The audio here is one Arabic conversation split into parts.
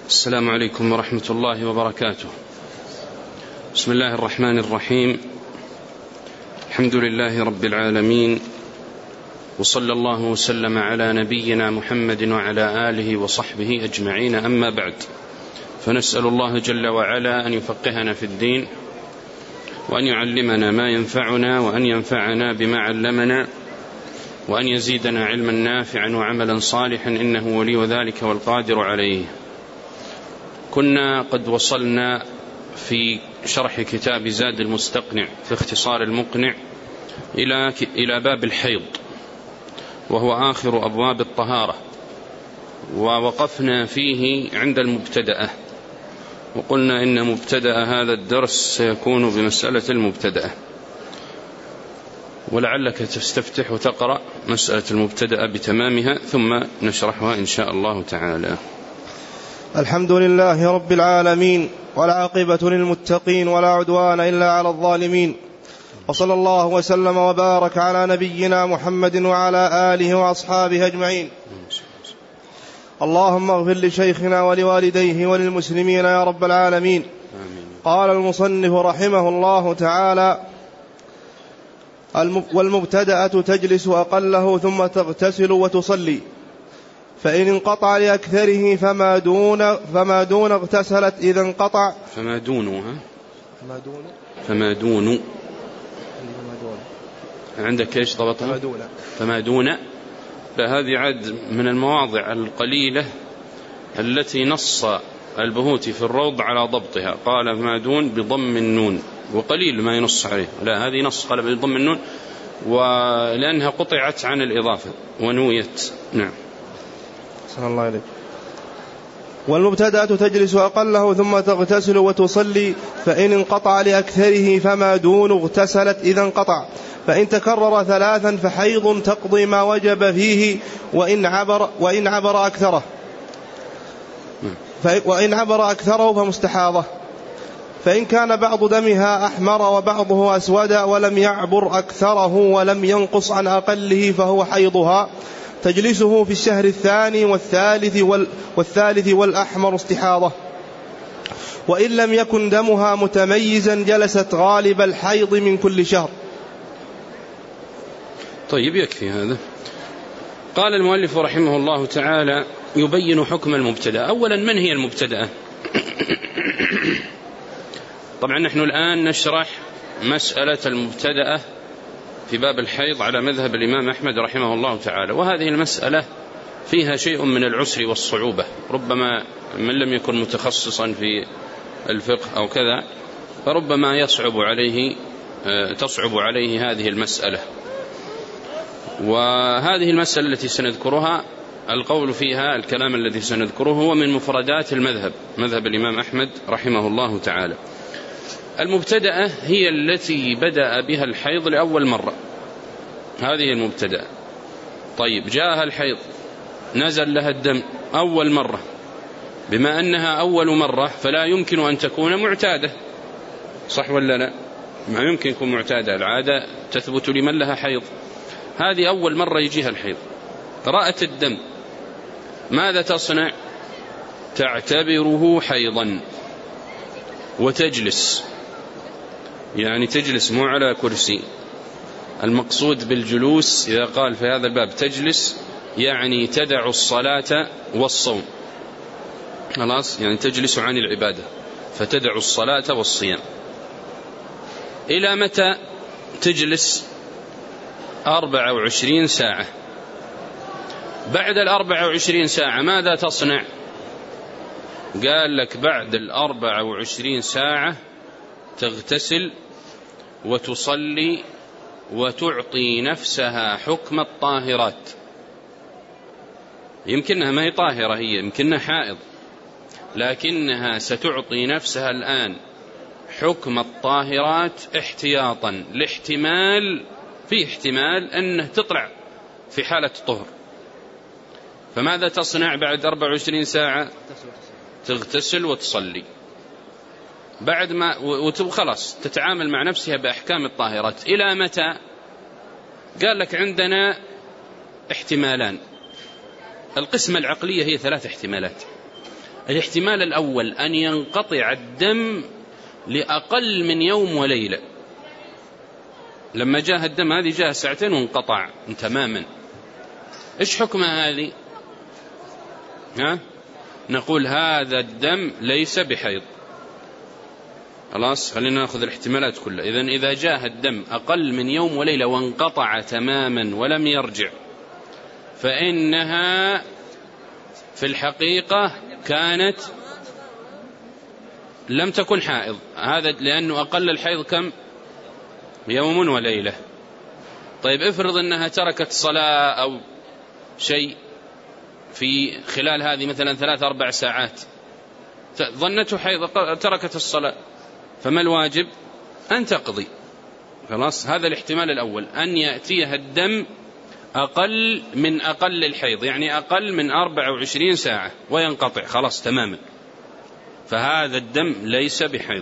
السلام عليكم ورحمة الله وبركاته. بسم الله الرحمن الرحيم. الحمد لله رب العالمين، وصلى الله وسلم على نبينا محمد وعلى آله وصحبه أجمعين، أما بعد، فنسأل الله جل وعلا أن يفقهنا في الدين، وأن يعلمنا ما ينفعنا، وأن ينفعنا بما علمنا، وأن يزيدنا علما نافعا وعملا صالحا، إنه ولي ذلك والقادر عليه. كنا قد وصلنا في شرح كتاب زاد المستقنع في اختصار المقنع إلى باب الحيض، وهو آخر أبواب الطهارة، ووقفنا فيه عند المبتدأة، وقلنا إن مبتدأ هذا الدرس سيكون بمسألة المبتدأة، ولعلك تستفتح وتقرأ مسألة المبتدأ بتمامها ثم نشرحها إن شاء الله تعالى. الحمد لله رب العالمين، والعاقبة للمتقين، ولا عدوان إلا على الظالمين، وصلى الله وسلم وبارك على نبينا محمد وعلى آله وأصحابه أجمعين. اللهم اغفر لشيخنا ولوالديه وللمسلمين يا رب العالمين. قال المصنف رحمه الله تعالى: والمبتدأة تجلس أقله ثم تغتسل وتصلي، فإن انقطع لأكثره فما دون اغتسلت إذا انقطع. فما دون عندك ايش ضبطها؟ فما دون. فهذه عد من المواضع القليلة التي نص البهوتي في الروض على ضبطها، قال فما دون بضم النون، وقليل ما ينص عليه، لا هذه نص قال بضم النون، ولأنها قطعت عن الإضافة ونويت. نعم. صلى الله عليه. والمبتدأة تجلس أقله ثم تغتسل وتصلي، فإن انقطع لأكثره فما دون اغتسلت إذا انقطع، فإن تكرر ثلاثا فحيض تقضي ما وجب فيه، وإن عبر أكثره فمستحاضة. فإن كان بعض دمها أحمر وبعضه أسود ولم يعبر أكثره ولم ينقص عن أقله فهو حيضها، تجلسه في الشهر الثاني والثالث والأحمر استحاضة. وإن لم يكن دمها متميزا جلست غالب الحيض من كل شهر. طيب، يكفي هذا. قال المؤلف رحمه الله تعالى يبين حكم المبتدأ. أولا، من هي المبتدأة؟ طبعا نحن الآن نشرح مسألة المبتدأة في باب الحيض على مذهب الإمام أحمد رحمه الله تعالى، وهذه المسألة فيها شيء من العسر والصعوبة، ربما من لم يكن متخصصا في الفقه أو كذا فربما تصعب عليه هذه المسألة. وهذه المسألة التي سنذكرها، القول فيها، الكلام الذي سنذكره هو من مفردات مذهب الإمام أحمد رحمه الله تعالى. المبتدأة هي التي بدأ بها الحيض لأول مرة، هذه المبتدأة. طيب، جاءها الحيض، نزل لها الدم أول مرة، بما أنها أول مرة فلا يمكن أن تكون معتادة، صح ولا لا؟ ما يمكن يكون معتادة، العادة تثبت لمن لها حيض، هذه أول مرة يجيها الحيض. رأت الدم، ماذا تصنع؟ تعتبره حيضا وتجلس، يعني تجلس مو على كرسي. المقصود بالجلوس إذا قال في هذا الباب تجلس يعني تدع الصلاة والصوم، خلاص، يعني تجلس عن العبادة، فتدع الصلاة والصيام. إلى متى تجلس؟ 24 ساعة. بعد 24 ساعة ماذا تصنع؟ قال لك بعد 24 ساعة تغتسل وتصلي وتعطي نفسها حكم الطاهرات. يمكنها ما هي طاهرة، هي يمكنها حائض، لكنها ستعطي نفسها الآن حكم الطاهرات احتياطا لاحتمال، في احتمال أنه تطلع في حالة طهر. فماذا تصنع بعد 24 ساعة؟ تغتسل وتصلي، بعد ما خلاص تتعامل مع نفسها بأحكام الطاهرات. إلى متى؟ قال لك عندنا احتمالان. القسمة العقلية هي 3 احتمالات. الاحتمال الأول أن ينقطع الدم لأقل من يوم وليلة. لما جاء الدم هذه جاء ساعتين وانقطع تماما، إيش حكمها هذه؟ نقول هذا الدم ليس بحيض. خلاص، خلينا نأخذ الاحتمالات كلها. إذا جاء الدم أقل من يوم وليلة وانقطع تماما ولم يرجع، فإنها في الحقيقة كانت لم تكن حائض، هذا لأنه أقل الحيض كم؟ يوم وليلة. طيب افرض أنها تركت صلاة أو شيء في خلال هذه مثلا 3-4 ساعات، ظنته حيض تركت الصلاة، فما الواجب؟ أن تقضي. خلاص، هذا الاحتمال الأول، أن يأتيها الدم أقل من أقل الحيض، يعني أقل من 24 ساعة وينقطع خلاص تماما، فهذا الدم ليس بحيض.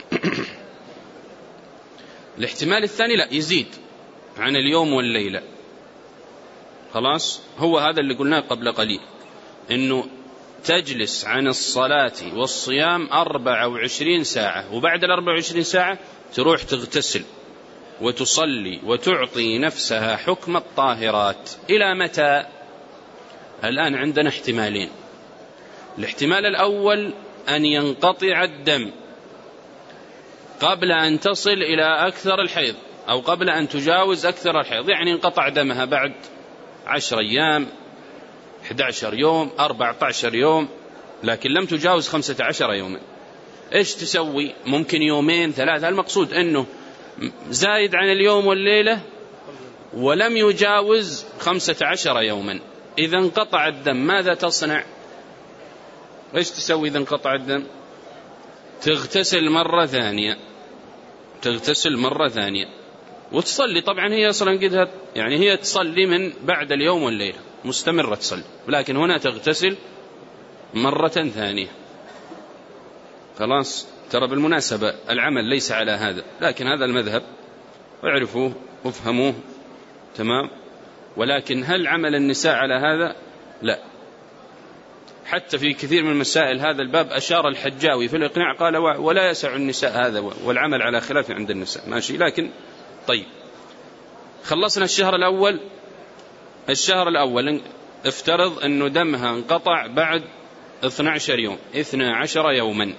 الاحتمال الثاني لا، يزيد عن اليوم والليلة. خلاص، هو هذا اللي قلناه قبل قليل، إنه تجلس عن الصلاة والصيام 24 ساعة، وبعد 24 ساعة تروح تغتسل وتصلي وتعطي نفسها حكم الطاهرات. إلى متى؟ الآن عندنا احتمالين. الاحتمال الأول أن ينقطع الدم قبل أن تصل إلى أكثر الحيض، أو قبل أن تجاوز أكثر الحيض، يعني انقطع دمها بعد 10 أيام، 11 يوم، 14 يوم، لكن لم تجاوز 15 يوما. إيش تسوي؟ ممكن 2-3. المقصود أنه زايد عن اليوم والليلة ولم يجاوز 15 يوما. إذا انقطع الدم ماذا تصنع؟ إيش تسوي إذا انقطع الدم؟ تغتسل مرة ثانية، تغتسل مرة ثانية وتصلي. طبعا هي أصلا قدها، يعني هي تصلي من بعد اليوم والليلة مستمرة تصلي، لكن هنا تغتسل مرة ثانية. خلاص، ترى بالمناسبة العمل ليس على هذا، لكن هذا المذهب اعرفوه وافهموه تمام. ولكن هل عمل النساء على هذا؟ لا. حتى في كثير من مسائل هذا الباب أشار الحجاوي في الإقناع، قال ولا يسع النساء هذا، والعمل على خلاف عند النساء. ماشي، لكن طيب، خلصنا الشهر الأول. الشهر الأول افترض أنه دمها انقطع بعد 12 يوم، 12 يوما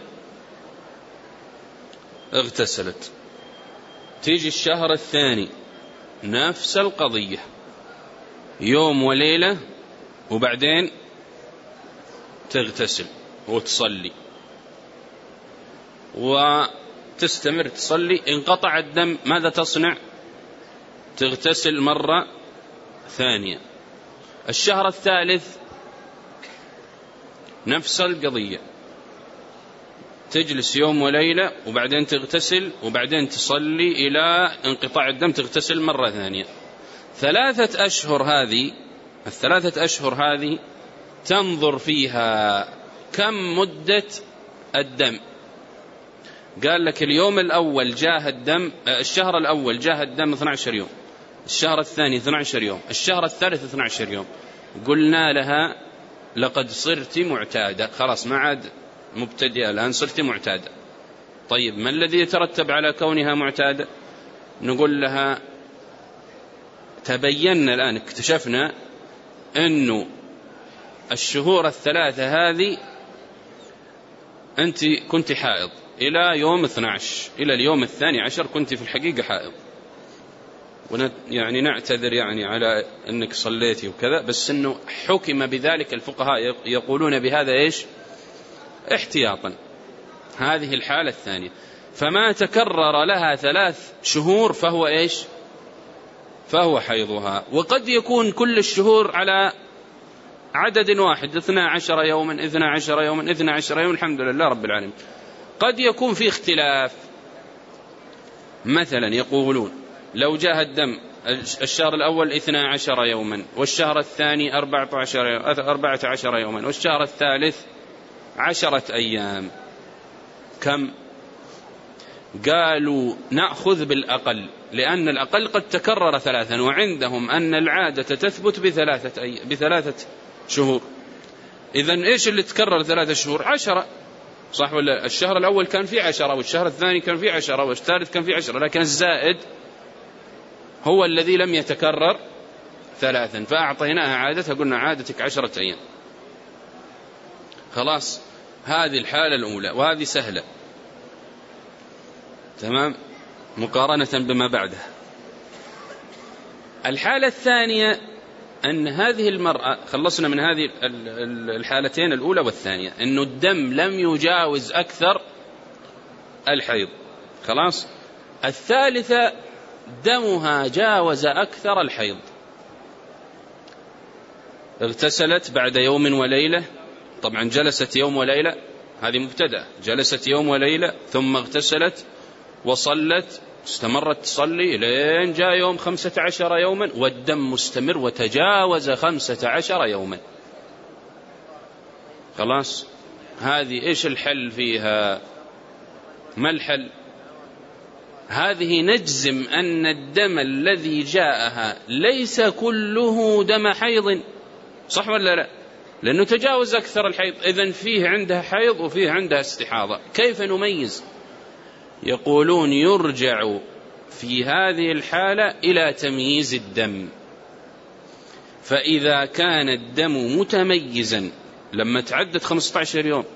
اغتسلت. تيجي الشهر الثاني نفس القضية، يوم وليلة، وبعدين تغتسل وتصلي وتستمر تصلي. انقطع الدم ماذا تصنع؟ تغتسل مرة ثانية. الشهر الثالث نفس القضية، تجلس يوم وليلة وبعدين تغتسل وبعدين تصلي إلى انقطاع الدم، تغتسل مرة ثانية. 3 أشهر هذه، ال3 أشهر هذه تنظر فيها كم مدة الدم. قال لك اليوم الأول جاء الدم، الشهر الأول جاء الدم 12 يوم، الشهر الثاني 12 يوم، الشهر الثالث 12 يوم. قلنا لها لقد صرت معتادة، خلاص ما عاد مبتدئة، الآن صرت معتادة. طيب ما الذي يترتب على كونها معتادة؟ نقول لها تبينا الآن، اكتشفنا أنه الشهور ال3 هذه أنت كنت حائض إلى يوم 12، إلى اليوم 12 كنت في الحقيقة حائض، يعني نعتذر يعني على أنك صليتي وكذا، بس أنه حكم بذلك. الفقهاء يقولون بهذا إيش؟ احتياطا. هذه الحالة الثانية، فما تكرر لها 3 شهور فهو إيش؟ فهو حيضها. وقد يكون كل الشهور على عدد واحد، 12 يوما 12 يوما 12 يوما، الحمد لله رب العالمين. قد يكون في اختلاف، مثلا يقولون لو جاء الدم الشهر الأول 12 يوما، والشهر الثاني 14 يوما، والشهر الثالث 10 أيام، كم؟ قالوا نأخذ بالأقل، لأن الأقل قد تكرر 3، وعندهم أن العادة تثبت ب3 شهور. إذن إيش اللي تكرر 3 شهور؟ 10، صح ولا؟ الشهر الأول كان فيه 10، والشهر الثاني كان فيه 10، والثالث كان فيه 10، لكن الزائد هو الذي لم يتكرر 3، فأعطيناها عادتها، قلنا عادتك 10 أيام. خلاص، هذه الحالة الأولى، وهذه سهلة تمام مقارنة بما بعدها. الحالة الثانية أن هذه المرأة، خلصنا من هذه الحالتين الأولى والثانية، أنه الدم لم يجاوز أكثر الحيض. خلاص، الثالثة دمها جاوز أكثر الحيض، اغتسلت بعد يوم وليلة، طبعا جلست يوم وليلة، هذه مبتدأ، جلست يوم وليلة ثم اغتسلت وصلت، استمرت تصلي لين جاء يوم 15 يوما والدم مستمر وتجاوز 15 يوما. خلاص، هذه إيش الحل فيها؟ ما الحل؟ هذه نجزم أن الدم الذي جاءها ليس كله دم حيض، صح ولا لا؟ لأنه تجاوز أكثر الحيض، إذن فيه عندها حيض وفيه عندها استحاضة. كيف نميز؟ يقولون يرجع في هذه الحالة إلى تمييز الدم، فإذا كان الدم متميزا لما تعدت 15 يوم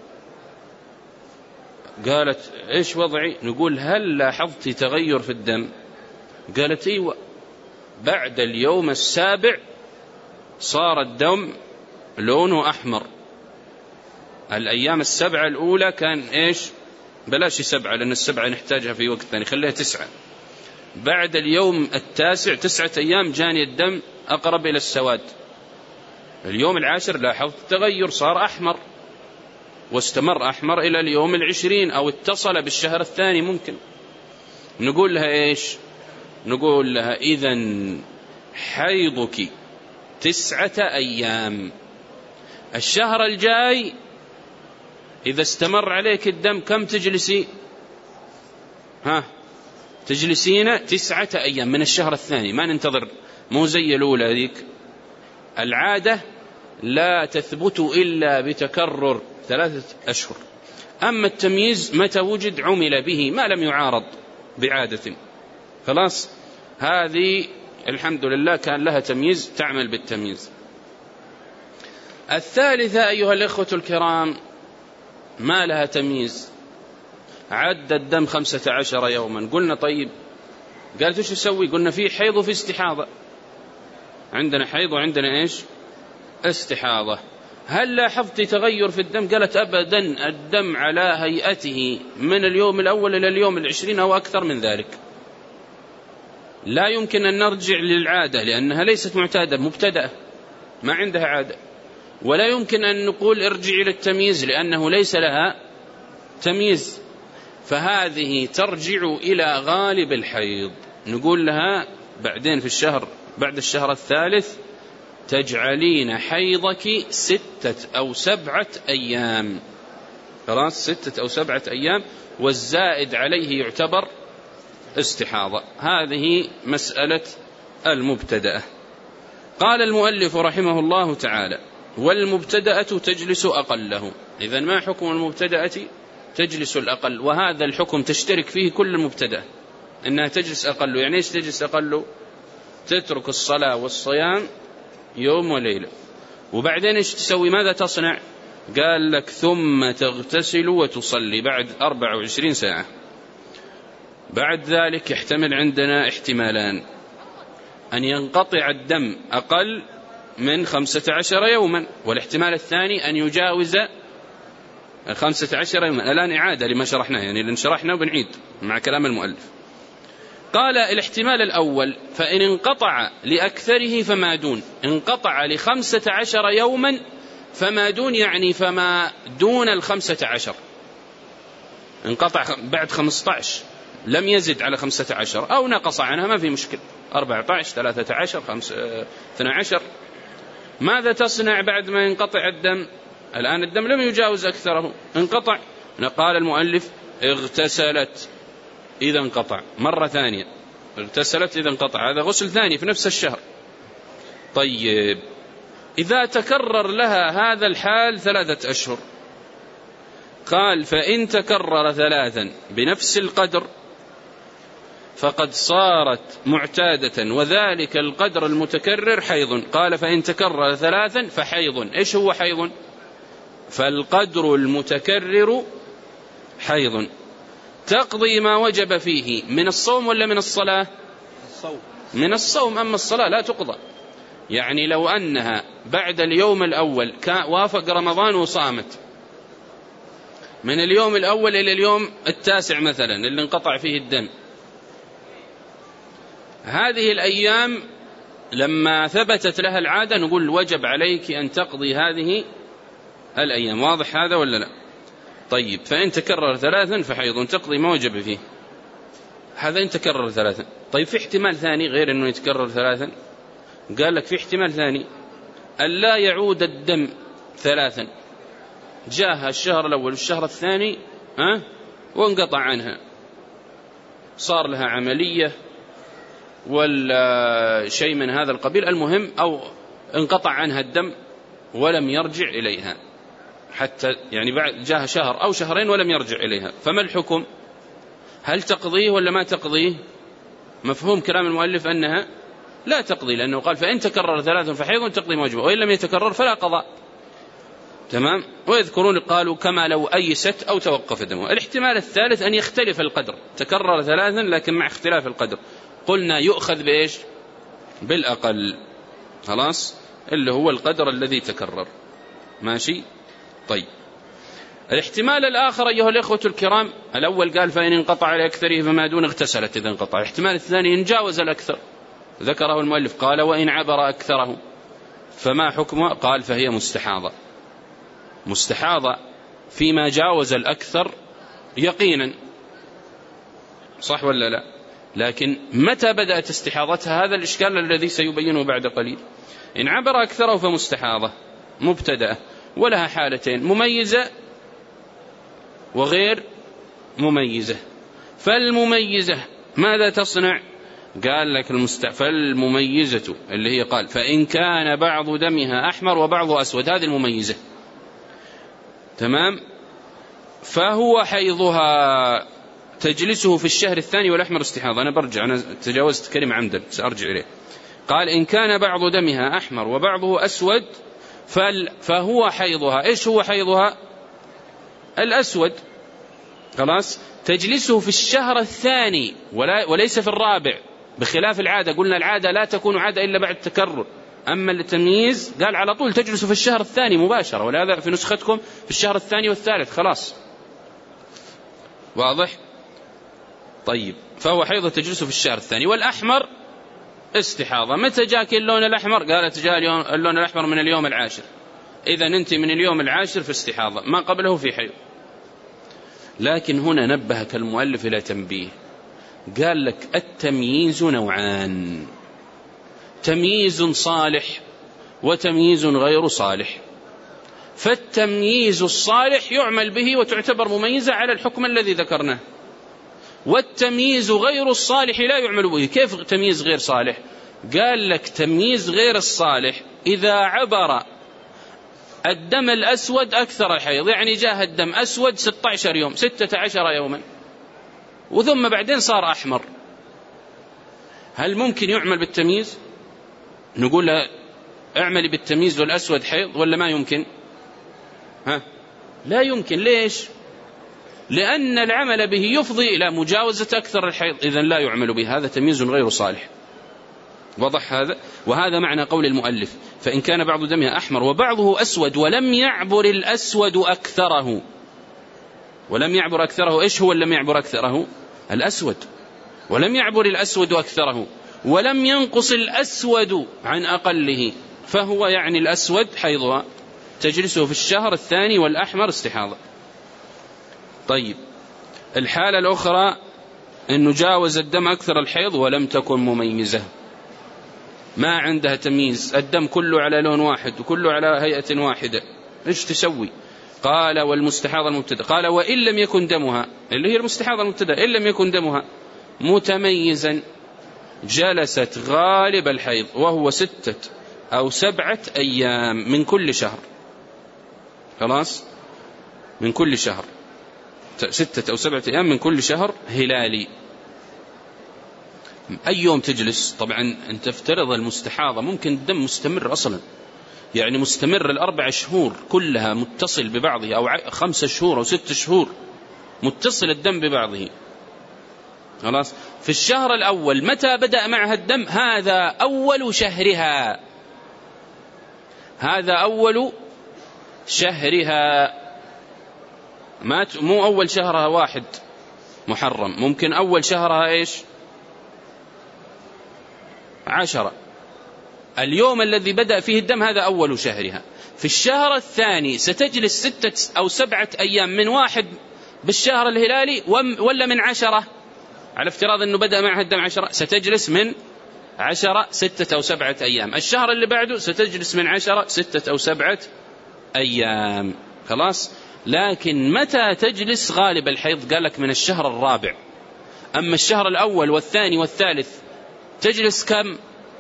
قالت إيش وضعي؟ نقول هل لاحظت تغير في الدم؟ قالت ايوه، بعد اليوم 7 صار الدم لونه أحمر. الأيام 7 الأولى كان إيش؟ بلاش 7، لأن 7 نحتاجها في وقت ثاني، خليها 9. بعد اليوم 9 9 أيام جاني الدم أقرب إلى السواد. اليوم 10 لاحظت تغير، صار أحمر واستمر أحمر إلى اليوم 20 أو اتصل بالشهر الثاني ممكن. نقول لها إيش؟ نقول لها إذن حيضك 9 أيام، الشهر الجاي إذا استمر عليك الدم كم تجلسي؟ تجلسين 9 أيام من الشهر الثاني، ما ننتظر، مو زي الأولى ذيك. العادة لا تثبت إلا بتكرر 3 أشهر، أما التمييز متى وجد عمل به ما لم يعارض بعادة. خلاص، هذه الحمد لله كان لها تمييز، تعمل بالتمييز. الثالثة أيها الإخوة الكرام ما لها تمييز، عد الدم 15 يوما. قلنا طيب، قالت ايش نسوي؟ قلنا في حيض وفي استحاضة، عندنا حيض وعندنا ايش؟ استحاضة. هل لاحظت تغير في الدم؟ قالت أبدا، الدم على هيئته من اليوم الأول إلى اليوم 20 أو أكثر من ذلك. لا يمكن أن نرجع للعادة لأنها ليست معتادة، مبتدأة ما عندها عادة، ولا يمكن أن نقول ارجعي للتمييز لأنه ليس لها تمييز، فهذه ترجع إلى غالب الحيض. نقول لها بعدين في الشهر، بعد الشهر الثالث تجعلين حيضك 6 أو 7 أيام. خلاص، 6 أو 7 أيام، والزائد عليه يعتبر استحاضة. هذه مسألة المبتدأة. قال المؤلف رحمه الله تعالى: والمبتدأة تجلس أقله. إذن ما حكم المبتدأة؟ تجلس الأقل، وهذا الحكم تشترك فيه كل المبتدأة، إنها تجلس أقل. يعني إيش تجلس أقل؟ تترك الصلاة والصيام يوم وليلة، وبعدين إيش تسوي؟ ماذا تصنع؟ قال لك ثم تغتسل وتصلي بعد 24 ساعة. بعد ذلك يحتمل عندنا احتمالان: أن ينقطع الدم أقل من 15 يوما، والاحتمال الثاني أن يجاوز 15 يوما. الآن إعادة لما شرحناه، يعني لأن شرحنا وبنعيد مع كلام المؤلف. قال الاحتمال الأول: فإن انقطع لأكثره فما دون، انقطع ل15 يوما فما دون، يعني فما دون 15، انقطع بعد 15 لم يزد على 15 أو نقص عنها ما في مشكلة، 14 13 12. ماذا تصنع بعد ما ينقطع الدم؟ الآن الدم لم يجاوز أكثره، انقطع. قال المؤلف: اغتسلت إذا انقطع. مرة ثانية، اغتسلت إذا انقطع، هذا غسل ثاني في نفس الشهر. طيب، إذا تكرر لها هذا الحال 3 أشهر، قال فإن تكرر 3 بنفس القدر فقد صارت معتادة، وذلك القدر المتكرر حيض. قال فإن تكرر 3 فحيض. إيش هو حيض؟ فالقدر المتكرر حيض، تقضي ما وجب فيه من الصوم ولا من الصلاة؟ من الصوم. أما الصلاة لا تقضى. يعني لو أنها بعد اليوم الأول وافق رمضان وصامت من اليوم الأول إلى اليوم 9 مثلا اللي انقطع فيه الدم، هذه الأيام لما ثبتت لها العادة نقول وجب عليك أن تقضي هذه الأيام. واضح هذا ولا لا؟ طيب فإن تكرر 3 فحيض، تقضي ما وجب فيه. هذا إن تكرر 3. طيب في احتمال ثاني غير أنه يتكرر 3؟ قال لك في احتمال ثاني، أن لا يعود الدم 3، جاءها الشهر الأول والشهر الثاني وانقطع عنها، صار لها عملية ولا شيء من هذا القبيل، المهم أو انقطع عنها الدم ولم يرجع إليها، حتى يعني بعد جاءها شهر أو شهرين ولم يرجع إليها، فما الحكم؟ هل تقضيه ولا ما تقضيه؟ مفهوم كلام المؤلف أنها لا تقضي، لأنه قال فإن تكرر 3 فحيض تقضي ما وجب، وإن لم يتكرر فلا قضاء. تمام. ويذكرون قالوا كما لو أيست أو توقف دمه. الاحتمال الثالث أن يختلف القدر، تكرر 3 لكن مع اختلاف القدر، قلنا يؤخذ بإيش؟ بالأقل، خلاص، اللي هو القدر الذي تكرر. ماشي. طيب الاحتمال الآخر أيها الإخوة الكرام، الأول قال فإن انقطع لأكثره فما دون اغتسلت إذا انقطع. الاحتمال الثاني إن جاوز الأكثر، ذكره المؤلف قال وإن عبر أكثره فما حكمه؟ قال فهي مستحاضة. مستحاضة فيما جاوز الأكثر يقينا، صح ولا لا؟ لكن متى بدأت استحاضتها؟ هذا الإشكال الذي سيبينه بعد قليل. إن عبر أكثره فمستحاضة مبتدأة، ولها حالتين، مميزة وغير مميزة. فالمميزة ماذا تصنع؟ قال لك فالمميزة اللي هي قال فإن كان بعض دمها أحمر وبعضه أسود، هذه المميزة. تمام. فهو حيضها تجلسه في الشهر الثاني والأحمر استحاضة. أنا برجع، أنا تجاوزت كلمة عمدا سأرجع إليه. قال إن كان بعض دمها أحمر وبعضه أسود فهو حيضها. إيش هو حيضها؟ الأسود. خلاص. تجلسه في الشهر الثاني وليس في الرابع، بخلاف العادة. قلنا العادة لا تكون عادة إلا بعد التكرر، أما التمييز قال على طول تجلس في الشهر الثاني مباشرة، ولهذا في نسختكم في الشهر الثاني والثالث. خلاص واضح. طيب فهو حيضة تجلسه في الشهر الثاني. والأحمر استحاضة. متى جاك اللون الأحمر؟ قالت جاء اللون الأحمر من اليوم 10. إذا أنت من اليوم 10 في استحاضة، ما قبله في حيض. لكن هنا نبهك المؤلف إلى تنبيه، قال لك التمييز نوعان، تمييز صالح وتمييز غير صالح. فالتمييز الصالح يعمل به وتعتبر مميزة على الحكم الذي ذكرناه، والتمييز غير الصالح لا يعمل به. كيف تمييز غير صالح؟ قال لك تمييز غير الصالح إذا عبر الدم الأسود أكثر الحيض، يعني جاء الدم أسود 16 يوم 16 يوما وثم بعدين صار أحمر، هل ممكن يعمل بالتمييز؟ نقول له اعملي بالتمييز والأسود حيض ولا ما يمكن؟ لا يمكن. ليش؟ لأن العمل به يفضي إلى مجاوزة أكثر الحيض، إذن لا يعمل به، هذا تمييز غير صالح. وضح هذا؟ وهذا معنى قول المؤلف فإن كان بعض دمها أحمر وبعضه أسود ولم يعبر الأسود أكثره. ولم يعبر أكثره، إيش هو لم يعبر أكثره؟ الأسود. ولم يعبر الأسود أكثره ولم ينقص الأسود عن أقله، فهو يعني الأسود حيضها تجلسه في الشهر الثاني والأحمر استحاضة. طيب الحالة الأخرى أنه جاوز الدم أكثر الحيض ولم تكن مميزة، ما عندها تمييز، الدم كله على لون واحد وكله على هيئة واحدة، إيش تسوي؟ قال والمستحاضة المبتدأ. قال وإن لم يكن دمها، اللي هي المستحاضة المبتدأ، إن لم يكن دمها متميزا جلست غالب الحيض وهو 6 أو 7 أيام من كل شهر. خلاص، من كل شهر 6 أو 7 أيام من كل شهر هلالي. أي يوم تجلس؟ طبعا أنت افترض المستحاضة ممكن الدم مستمر أصلا، يعني مستمر 4 شهور كلها متصل ببعضه، أو 5 شهور أو 6 شهور متصل الدم ببعضه. خلاص، في الشهر الأول متى بدأ معها الدم؟ هذا أول شهرها، هذا أول شهرها، مو أول شهرها 1 محرم، ممكن أول شهرها إيش 10. اليوم الذي بدأ فيه الدم هذا أول شهرها. في الشهر الثاني ستجلس 6 أو 7 أيام من 1 بالشهر الهلالي، ولا من 10؟ على افتراض أنه بدأ معها الدم 10، ستجلس من 10 6 أو 7 أيام. الشهر اللي بعده ستجلس من 10 6 أو 7 أيام. خلاص، لكن متى تجلس غالب الحيض؟ قالك من الشهر الرابع. أما الشهر الأول والثاني والثالث تجلس كم؟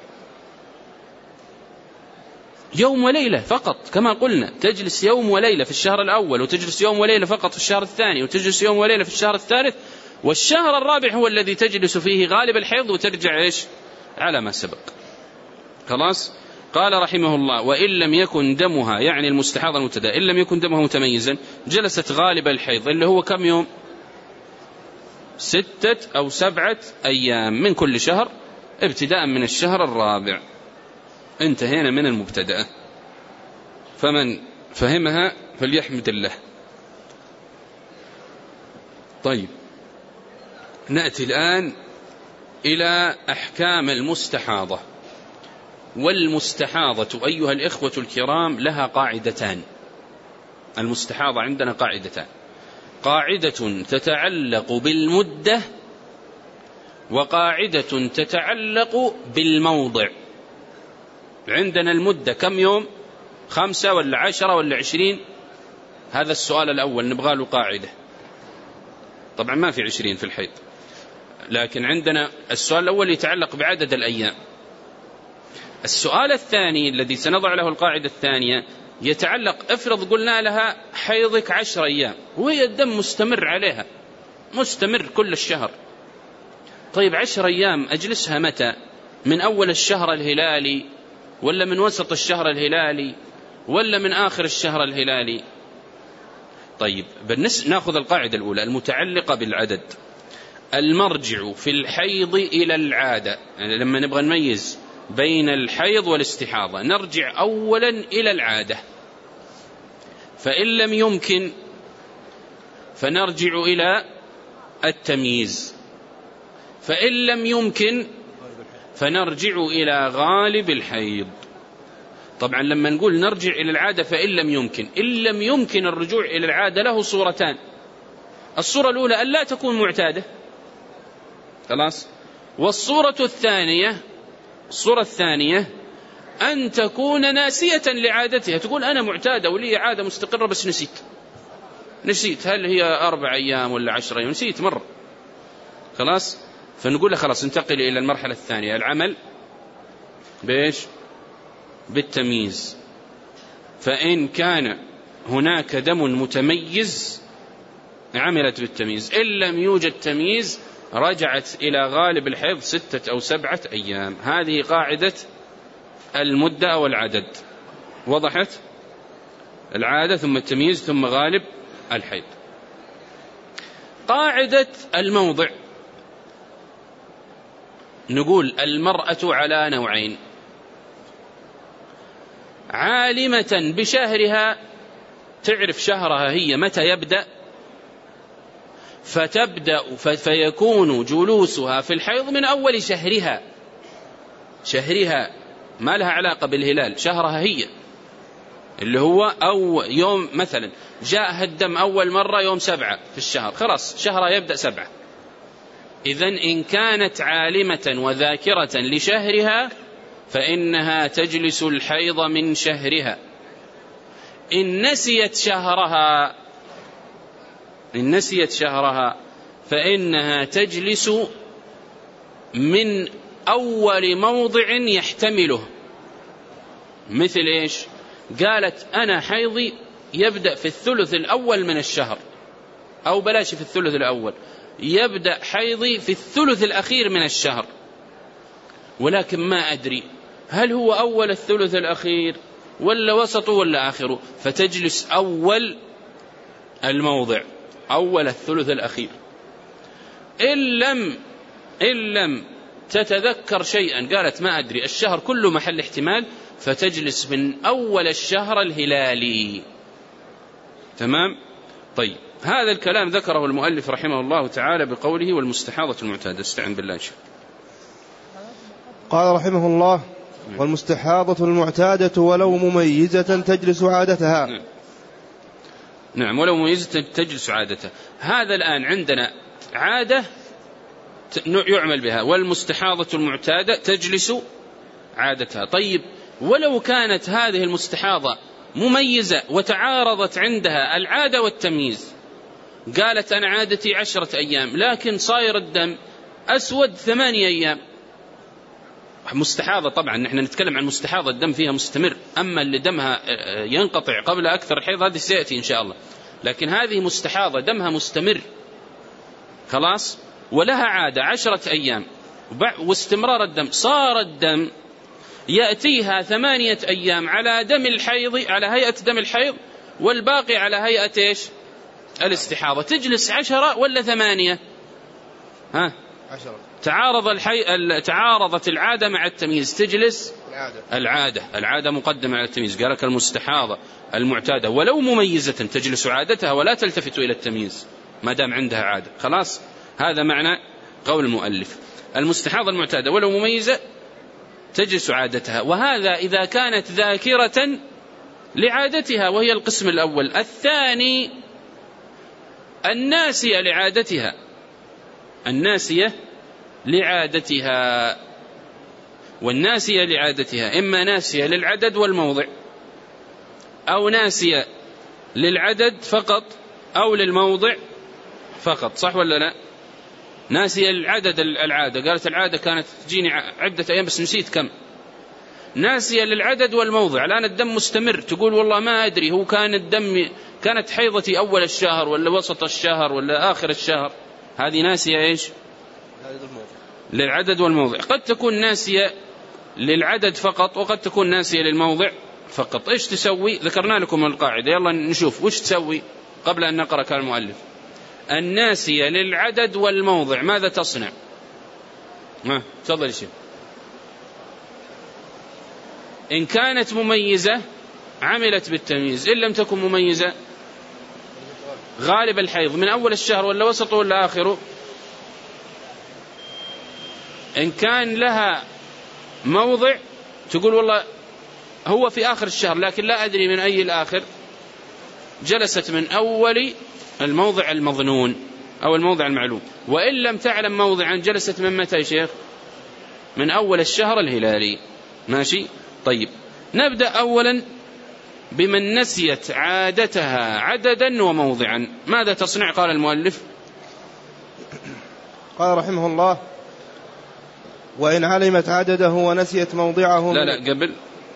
يوم وليلة فقط، كما قلنا تجلس يوم وليلة في الشهر الأول، وتجلس يوم وليلة فقط في الشهر الثاني، وتجلس يوم وليلة في الشهر الثالث، والشهر الرابع هو الذي تجلس فيه غالب الحيض وترجع إيش على ما سبق. خلاص، قال رحمه الله: وإن لم يكن دمها، يعني المستحاضة المبتدأ، إن لم يكن دمها متميزا جلست غالب الحيض اللي هو كم يوم؟ 6 أو 7 أيام من كل شهر ابتداء من الشهر الرابع. انتهينا من المبتدأ، فمن فهمها فليحمد الله. طيب، نأتي الآن إلى أحكام المستحاضة. والمستحاضة أيها الإخوة الكرام لها قاعدتان. المستحاضة عندنا قاعدتان: قاعدة تتعلق بالمدة، وقاعدة تتعلق بالموضع. عندنا المدة كم يوم؟ 5 ولا 10 ولا 20؟ هذا السؤال الأول نبغى له قاعدة. طبعا ما في 20 في الحيض، لكن عندنا السؤال الأول يتعلق بعدد الأيام. السؤال الثاني الذي سنضع له القاعدة الثانية يتعلق، افرض قلنا لها حيضك 10 أيام وهي الدم مستمر عليها، مستمر كل الشهر. طيب 10 أيام أجلسها متى؟ من أول الشهر الهلالي، ولا من وسط الشهر الهلالي، ولا من آخر الشهر الهلالي؟ طيب، نأخذ القاعدة الأولى المتعلقة بالعدد. المرجع في الحيض إلى العادة، يعني لما نبغى نميز بين الحيض والاستحاضة نرجع أولا إلى العادة، فإن لم يمكن فنرجع إلى التمييز، فإن لم يمكن فنرجع إلى غالب الحيض. طبعا لما نقول نرجع إلى العادة فإن لم يمكن، إن لم يمكن الرجوع إلى العادة له صورتان. الصورة الأولى أن لا تكون معتادة، خلاص. والصورة الثانية، الصورة الثانية أن تكون ناسية لعادتها، تقول أنا معتادة ولي عادة مستقرة بس نسيت هل هي 4 أيام ولا 10 أيام، نسيت مرة. خلاص، فنقول له خلاص انتقل إلى المرحلة الثانية، العمل بإيش؟ بالتمييز. فإن كان هناك دم متميز عملت بالتمييز، إن لم يوجد تمييز رجعت إلى غالب الحيض 6 أو 7 أيام. هذه قاعدة المدة أو العدد. وضحت؟ العادة ثم التمييز ثم غالب الحيض. قاعدة الموضع، نقول المرأة على نوعين: عالمة بشهرها، تعرف شهرها هي متى يبدأ، فيكون جلوسها في الحيض من أول شهرها ما لها علاقة بالهلال، شهرها هي اللي هو أو يوم، مثلا جاءها الدم أول مرة يوم 7 في الشهر، خلاص شهرها يبدأ 7. إذن إن كانت عالمة وذاكرة لشهرها فإنها تجلس الحيض من شهرها. إن نسيت شهرها فإنها تجلس من أول موضع يحتمله، مثل إيش؟ قالت أنا حيضي يبدأ في الثلث الأول من الشهر، أو بلاش في الثلث الأول، يبدأ حيضي في الثلث الأخير من الشهر، ولكن ما أدري هل هو أول الثلث الأخير ولا وسطه ولا آخره، فتجلس أول الموضع، أول الثلث الأخير. إن لم تتذكر شيئا، قالت ما أدري، الشهر كله محل احتمال، فتجلس من أول الشهر الهلالي. تمام؟ طيب، هذا الكلام ذكره المؤلف رحمه الله تعالى بقوله والمستحاضة المعتادة. استعن بالله إن شاء. قال رحمه الله: والمستحاضة المعتادة ولو مميزة تجلس عادتها. نعم، ولو مميزة تجلس عادتها. هذا الآن عندنا عادة يعمل بها، والمستحاضة المعتادة تجلس عادتها. طيب، ولو كانت هذه المستحاضة مميزة وتعارضت عندها العادة والتمييز، قالت أنا عادتي 10 أيام لكن صاير الدم أسود 8 أيام، مستحاضة طبعا، نحن نتكلم عن مستحاضة الدم فيها مستمر، أما اللي دمها ينقطع قبل أكثر الحيض هذه سيأتي إن شاء الله، لكن هذه مستحاضة دمها مستمر خلاص، ولها عادة 10 أيام واستمرار الدم، صار الدم يأتيها 8 أيام على دم الحيض، على هيئة دم الحيض، والباقي على هيئة إيش؟ الاستحاضة. تجلس 10 ولا 8؟ 10. تعارضت العادة مع التمييز، تجلس العادة مقدمة على التمييز. قالك المستحاضة المعتادة ولو مميزة تجلس عادتها ولا تلتفت إلى التمييز ما دام عندها عادة. خلاص، هذا معنى قول المؤلف: المستحاضة المعتادة ولو مميزة تجلس عادتها. وهذا إذا كانت ذاكرة لعادتها، وهي القسم الأول. الثاني الناسية لعادتها، الناسية لعادتها. والناسية لعادتها إما ناسية للعدد والموضع، أو ناسية للعدد فقط أو للموضع فقط، صح ولا لا؟ ناسية للعدد، العادة، قالت العادة كانت تجيني عدة أيام بس نسيت كم. ناسية للعدد والموضع، الآن الدم مستمر، تقول والله ما أدري هو كان الدم كانت حيضتي أول الشهر ولا وسط الشهر ولا آخر الشهر. هذه ناسية إيش؟ للعدد والموضع. قد تكون ناسية للعدد فقط وقد تكون ناسية للموضع فقط. إيش تسوي؟ ذكرنا لكم القاعدة، يلا نشوف وش تسوي قبل أن نقرأ كلام المؤلف. الناسية للعدد والموضع ماذا تصنع؟ تفضل شيخ. إن كانت مميزة عملت بالتمييز، إن لم تكن مميزة غالب الحيض من أول الشهر ولا وسطه ولا آخره. إن كان لها موضع تقول والله هو في آخر الشهر لكن لا أدري من أي الآخر، جلست من أول الموضع المظنون أو الموضع المعلوم. وإن لم تعلم موضعا جلست من متى يا شيخ؟ من أول الشهر الهلالي. ماشي؟ طيب، نبدأ أولا بمن نسيت عادتها عددا وموضعا، ماذا تصنع؟ قال المؤلف. قال رحمه الله: وإن علمت عدده ونسيت موضعه. لا قبل.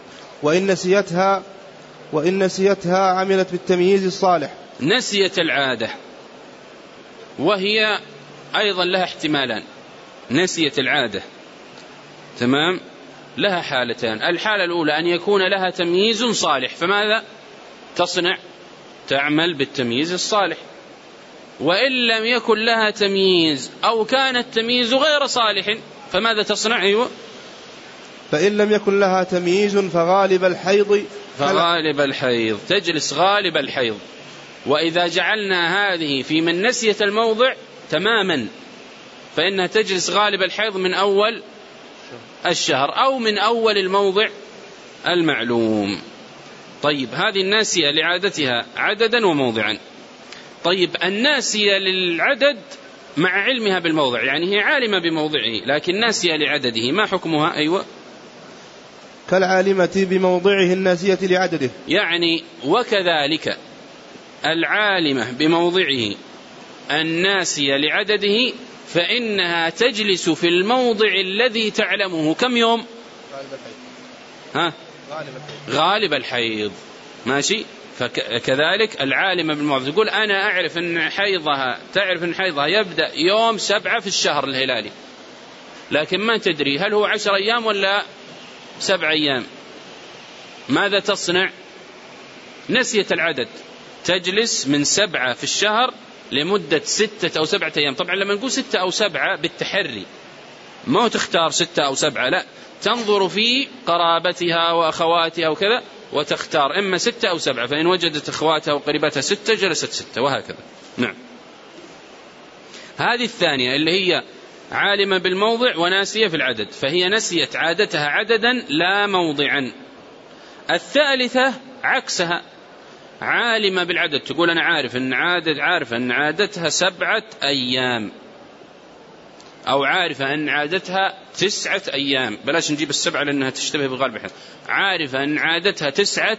وإن نسيتها عملت بالتمييز الصالح. نسيت العادة، وهي أيضا لها احتمالان. نسيت العادة، تمام، لها حالتان. الحالة الأولى أن يكون لها تمييز صالح، فماذا تصنع؟ تعمل بالتمييز الصالح. وإن لم يكن لها تمييز أو كان التمييز غير صالح فماذا تصنع؟ أيوة. فإن لم يكن لها تمييز فغالب الحيض تجلس غالب الحيض. وإذا جعلنا هذه في من نسيت الموضع تماما فإنها تجلس غالب الحيض من أول الشهر أو من أول الموضع المعلوم. طيب، هذه الناسية لعادتها عددا وموضعا. طيب، الناسية للعدد مع علمها بالموضع، يعني هي عالمة بموضعه لكن ناسية لعدده، ما حكمها؟ أيوة. كالعالمة بموضعه الناسية لعدده، يعني وكذلك العالمة بموضعه الناسية لعدده فإنها تجلس في الموضع الذي تعلمه كم يوم؟ غالب الحيض. ماشي. فكذلك العالمة بالموضع تقول أنا أعرف أن حيضها، تعرف أن حيضها يبدأ يوم 7 في الشهر الهلالي، لكن ما تدري هل هو 10 أيام ولا 7 أيام. ماذا تصنع؟ نسيت العدد، تجلس من 7 في الشهر لمدة 6 أو 7 أيام. طبعا لما نقول 6 أو 7 بالتحري، ما تختار 6 أو 7، لا، تنظر في قرابتها وأخواتها وكذا وتختار إما 6 أو 7، فإن وجدت أخواتها وقريبتها 6 جلست 6 وهكذا. نعم. هذه الثانية اللي هي عالمة بالموضع وناسية في العدد، فهي نسيت عادتها عددا لا موضعا. الثالثة عكسها، عالمة بالعدد، تقول أنا عارف أن عادتها 7 أيام، أو عارفة أن عادتها 9 أيام، بلاش نجيب 7 لأنها تشتبه بغالب الحال، عارفة أن عادتها 9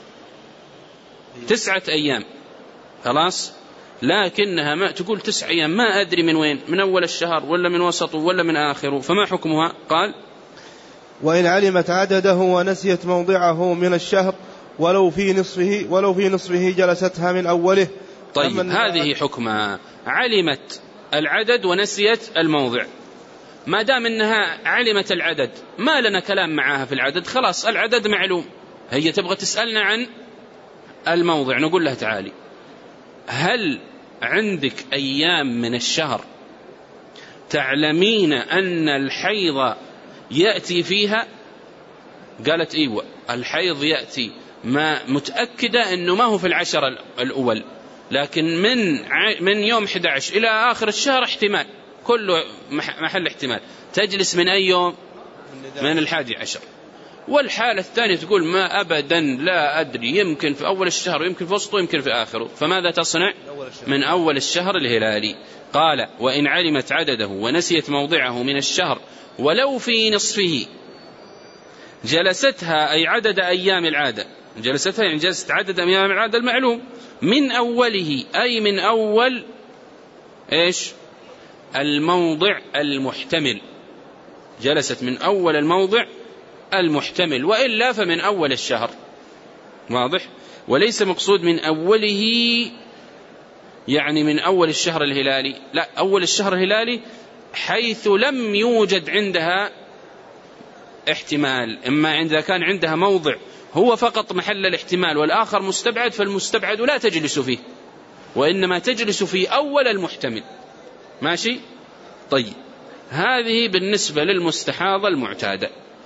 أيام خلاص، لكنها ما تقول 9 أيام ما أدري من وين، من أول الشهر ولا من وسطه ولا من آخره، فما حكمها؟ قال وإن علمت عدده ونسيت موضعه من الشهر ولو في نصفه جلستها من أوله. طيب هذه حكمها، علمت العدد ونسيت الموضع. ما دام أنها علمت العدد ما لنا كلام معها في العدد، خلاص العدد معلوم، هي تبغى تسألنا عن الموضع، نقول لها تعالي هل عندك أيام من الشهر تعلمين أن الحيض يأتي فيها؟ قالت إيوه الحيض يأتي، ما متأكدة أنه ما هو في 10 الأول، لكن من يوم 11 إلى آخر الشهر احتمال، كله محل احتمال. تجلس من أي يوم؟ من 11. والحالة الثانية تقول ما أبدا لا أدري، يمكن في أول الشهر ويمكن في وسطه ويمكن في آخره، فماذا تصنع؟ من أول الشهر الهلالي. قال وإن علمت عدده ونسيت موضعه من الشهر ولو في نصفه جلستها، أي عدد أيام العادة، جلستها يعني جلست عدد أيام العادة المعلوم، من أوله أي من أول إيش؟ الموضع المحتمل، جلست من أول الموضع المحتمل، وإلا فمن أول الشهر. واضح؟ وليس مقصود من أوله يعني من أول الشهر الهلالي، لا، أول الشهر الهلالي حيث لم يوجد عندها احتمال، إما إذا كان عندها موضع هو فقط محل الاحتمال والآخر مستبعد، فالمستبعد لا تجلس فيه، وإنما تجلس في أول المحتمل. ماشي؟ طيب هذه بالنسبة للمستحاضة المعتادة.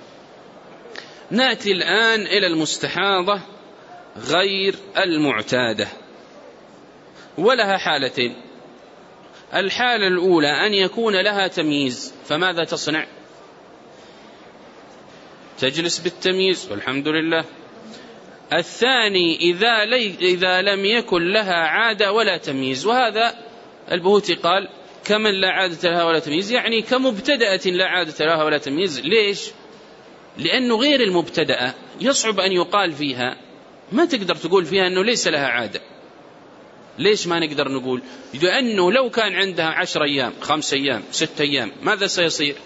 نأتي الآن إلى المستحاضة غير المعتادة، ولها حالتين. الحالة الأولى أن يكون لها تمييز، فماذا تصنع؟ تجلس بالتمييز والحمد لله. الثاني إذا لم يكن لها عادة ولا تمييز، وهذا البهوتي قال كمن لا عادة لها ولا تمييز، يعني كمبتدأة لا عادة لها ولا تمييز. ليش؟ لأنه غير المبتدأة يصعب أن يقال فيها، ما تقدر تقول فيها أنه ليس لها عادة. ليش ما نقدر نقول؟ لأنه لو كان عندها 10 أيام 5 أيام 6 أيام ماذا سيصير؟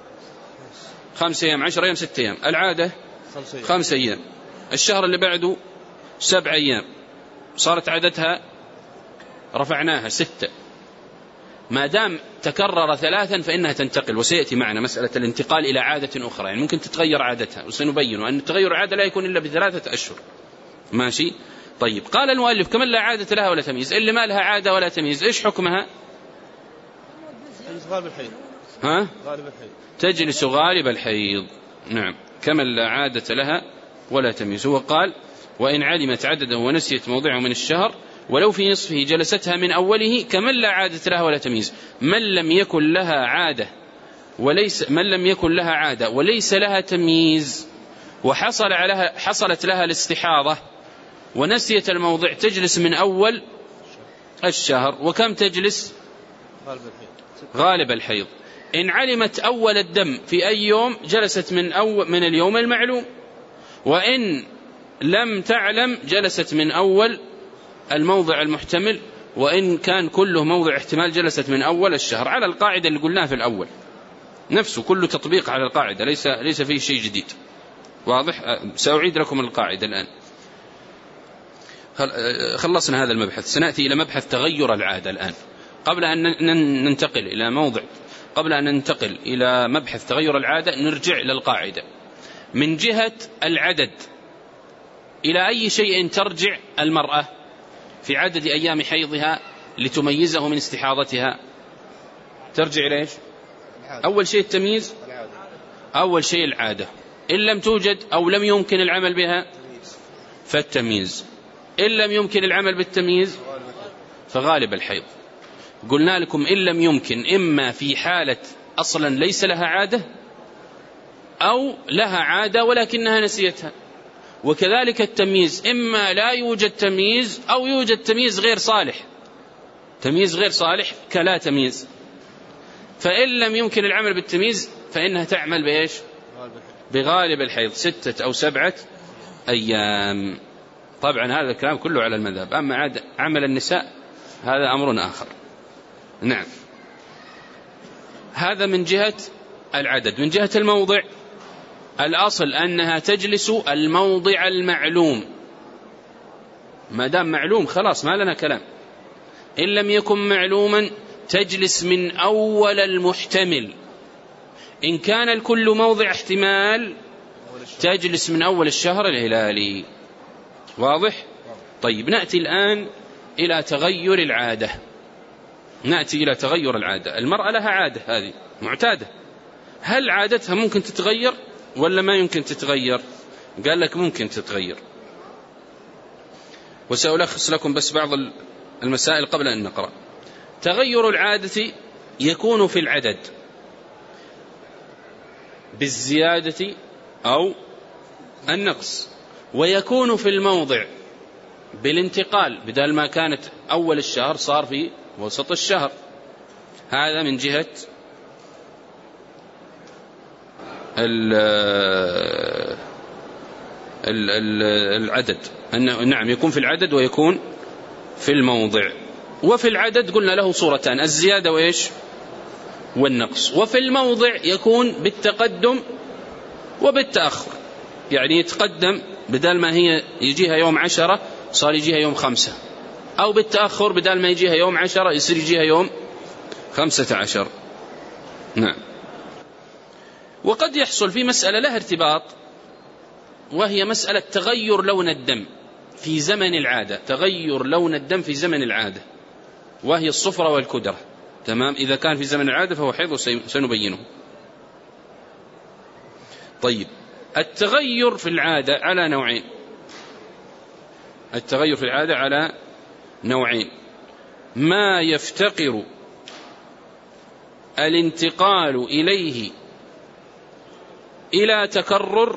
5 أيام 10 أيام 6 أيام، العادة 5 أيام، الشهر اللي بعده 7 أيام، صارت عادتها رفعناها 6. ما دام تكرر 3 فإنها تنتقل، وسيأتي معنا مسألة الانتقال إلى عادة أخرى، يعني ممكن تتغير عادتها، وسنبين أن تغير العادة لا يكون إلا ب3 أشهر. ماشي؟ طيب قال المؤلف كمن لا عادة لها ولا تمييز، اللي ما لها عادة ولا تمييز إيش حكمها؟ غالب الحيض. ها؟ غالب الحيض. تجلس غالب الحيض. نعم، كمن لا عادة لها ولا تمييز. هو قال وإن علمت عدده ونسيت موضعه من الشهر ولو في نصفه جلستها من أوله كمن لا عادة لها ولا تمييز. من لم يكن لها عادة وليس لها تمييز وحصلت لها الاستحاضة ونسيت الموضع، تجلس من أول الشهر. وكم تجلس؟ غالب الحيض. إن علمت أول الدم في أي يوم جلست من اليوم المعلوم، وإن لم تعلم جلست من أول الموضع المحتمل، وإن كان كله موضع احتمال جلست من أول الشهر، على القاعدة اللي قلناها في الأول، نفسه كله تطبيق على القاعدة، ليس فيه شيء جديد. واضح؟ سأعيد لكم القاعدة الآن. خلصنا هذا المبحث، سنأتي إلى مبحث تغير العادة الآن. قبل أن ننتقل إلى مبحث تغير العادة نرجع للقاعدة. من جهة العدد، إلى أي شيء ترجع المرأة في عدد أيام حيضها لتميزه من استحاضتها؟ ترجع إلى إيش؟ أول شيء التمييز، أول شيء العادة. إن لم توجد أو لم يمكن العمل بها فالتمييز، إن لم يمكن العمل بالتمييز فغالب الحيض. قلنا لكم إن لم يمكن إما في حالة أصلا ليس لها عادة أو لها عادة ولكنها نسيتها، وكذلك التمييز إما لا يوجد تمييز أو يوجد تمييز غير صالح، تمييز غير صالح كلا تمييز. فإن لم يمكن العمل بالتمييز فإنها تعمل بإيش؟ بغالب الحيض 6 أو 7 أيام. طبعا هذا الكلام كله على المذهب، أما عاد عمل النساء هذا أمر آخر. نعم، هذا من جهة العدد. من جهة الموضع، الأصل أنها تجلس الموضع المعلوم، ما دام معلوم خلاص ما لنا كلام. إن لم يكن معلوما تجلس من أول المحتمل، إن كان الكل موضع احتمال تجلس من أول الشهر الهلالي. واضح؟ طيب، نأتي الآن إلى تغير العادة. نأتي إلى تغير العادة. المرأة لها عادة، هذه معتادة، هل عادتها ممكن تتغير ولا ما يمكن تتغير؟ قال لك ممكن تتغير، وسألخص لكم بس بعض المسائل قبل أن نقرأ. تغير العادة يكون في العدد بالزيادة أو النقص، ويكون في الموضع بالانتقال، بدل ما كانت أول الشهر صار في وسط الشهر. هذا من جهة العدد، نعم يكون في العدد ويكون في الموضع. وفي العدد قلنا له صورتان، الزيادة وإيش؟ والنقص. وفي الموضع يكون بالتقدم وبالتأخر، يعني يتقدم بدل ما هي يجيها يوم 10 صار يجيها يوم 5، أو بالتأخر بدل ما يجيها يوم 10 يصير يجيها يوم 15. نعم. وقد يحصل في مسألة لها ارتباط، وهي مسألة تغير لون الدم في زمن العادة، تغير لون الدم في زمن العادة، وهي الصفرة والكدرة. تمام، إذا كان في زمن العادة فهو حيض سنبينه. طيب، التغير في العادة على نوعين. التغير في العادة على نوعين: ما يفتقر الانتقال إليه إلى تكرر،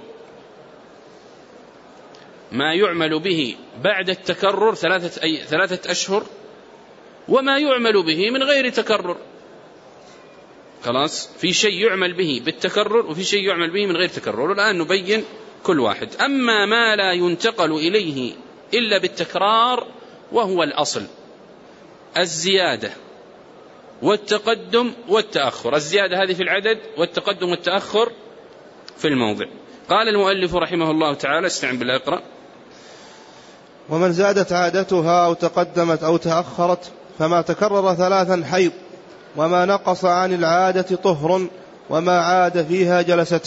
ما يعمل به بعد التكرر 3 أشهر، وما يعمل به من غير تكرر. خلاص، في شيء يعمل به بالتكرر وفي شيء يعمل به من غير تكرر، الآن نبين كل واحد. أما ما لا ينتقل إليه إلا بالتكرار وهو الأصل: الزيادة والتقدم والتأخر. الزيادة هذه في العدد، والتقدم والتأخر في الموضع. قال المؤلف رحمه الله تعالى، استعن بالله اقرأ: ومن زادت عادتها أو تقدمت أو تأخرت فما تكرر 3 حيض، وما نقص عن العادة طهر، وما عاد فيها جلسته.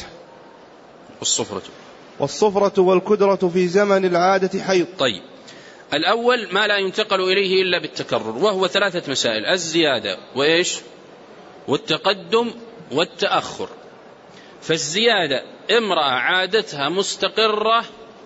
والصفرة والكدرة في زمن العادة حيض. طيب، الأول ما لا ينتقل إليه إلا بالتكرر، وهو 3 مسائل: الزيادة وإيش؟ والتقدم والتأخر. فالزيادة امرأة عادتها مستقرة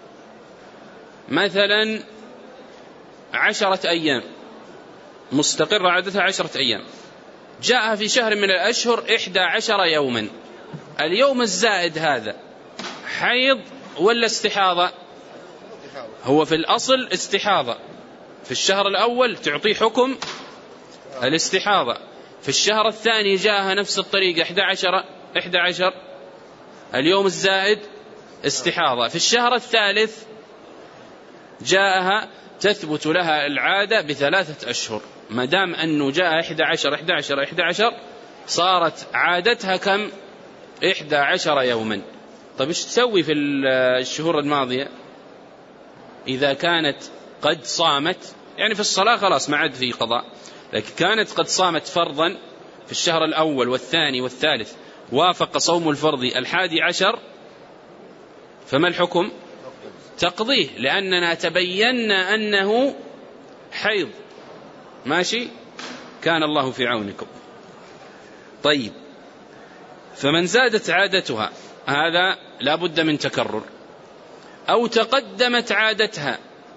مثلا 10 أيام، مستقرة عادتها 10 أيام، جاءها في شهر من الأشهر 11 يوما، اليوم الزائد هذا حيض ولا استحاضة؟ هو في الأصل استحاضة، في الشهر الأول تعطي حكم الاستحاضة، في الشهر الثاني جاءها نفس الطريقة 11 اليوم الزائد استحاضة، في الشهر الثالث جاءها تثبت لها العادة ب3 أشهر. ما دام أنه جاء 11 صارت عادتها كم؟ 11 يوما. طيب إيش تسوي في الشهور الماضية إذا كانت قد صامت؟ يعني في الصلاة خلاص ما عاد في قضاء، لكن كانت قد صامت فرضا في الشهر الأول والثاني والثالث، وافق صوم الفرض 11، فما الحكم؟ تقضيه، لأننا تبينا أنه حيض. ماشي؟ كان الله في عونكم. طيب، فمن زادت عادتها هذا لا بد من تكرر، أو تقدمت عادتها،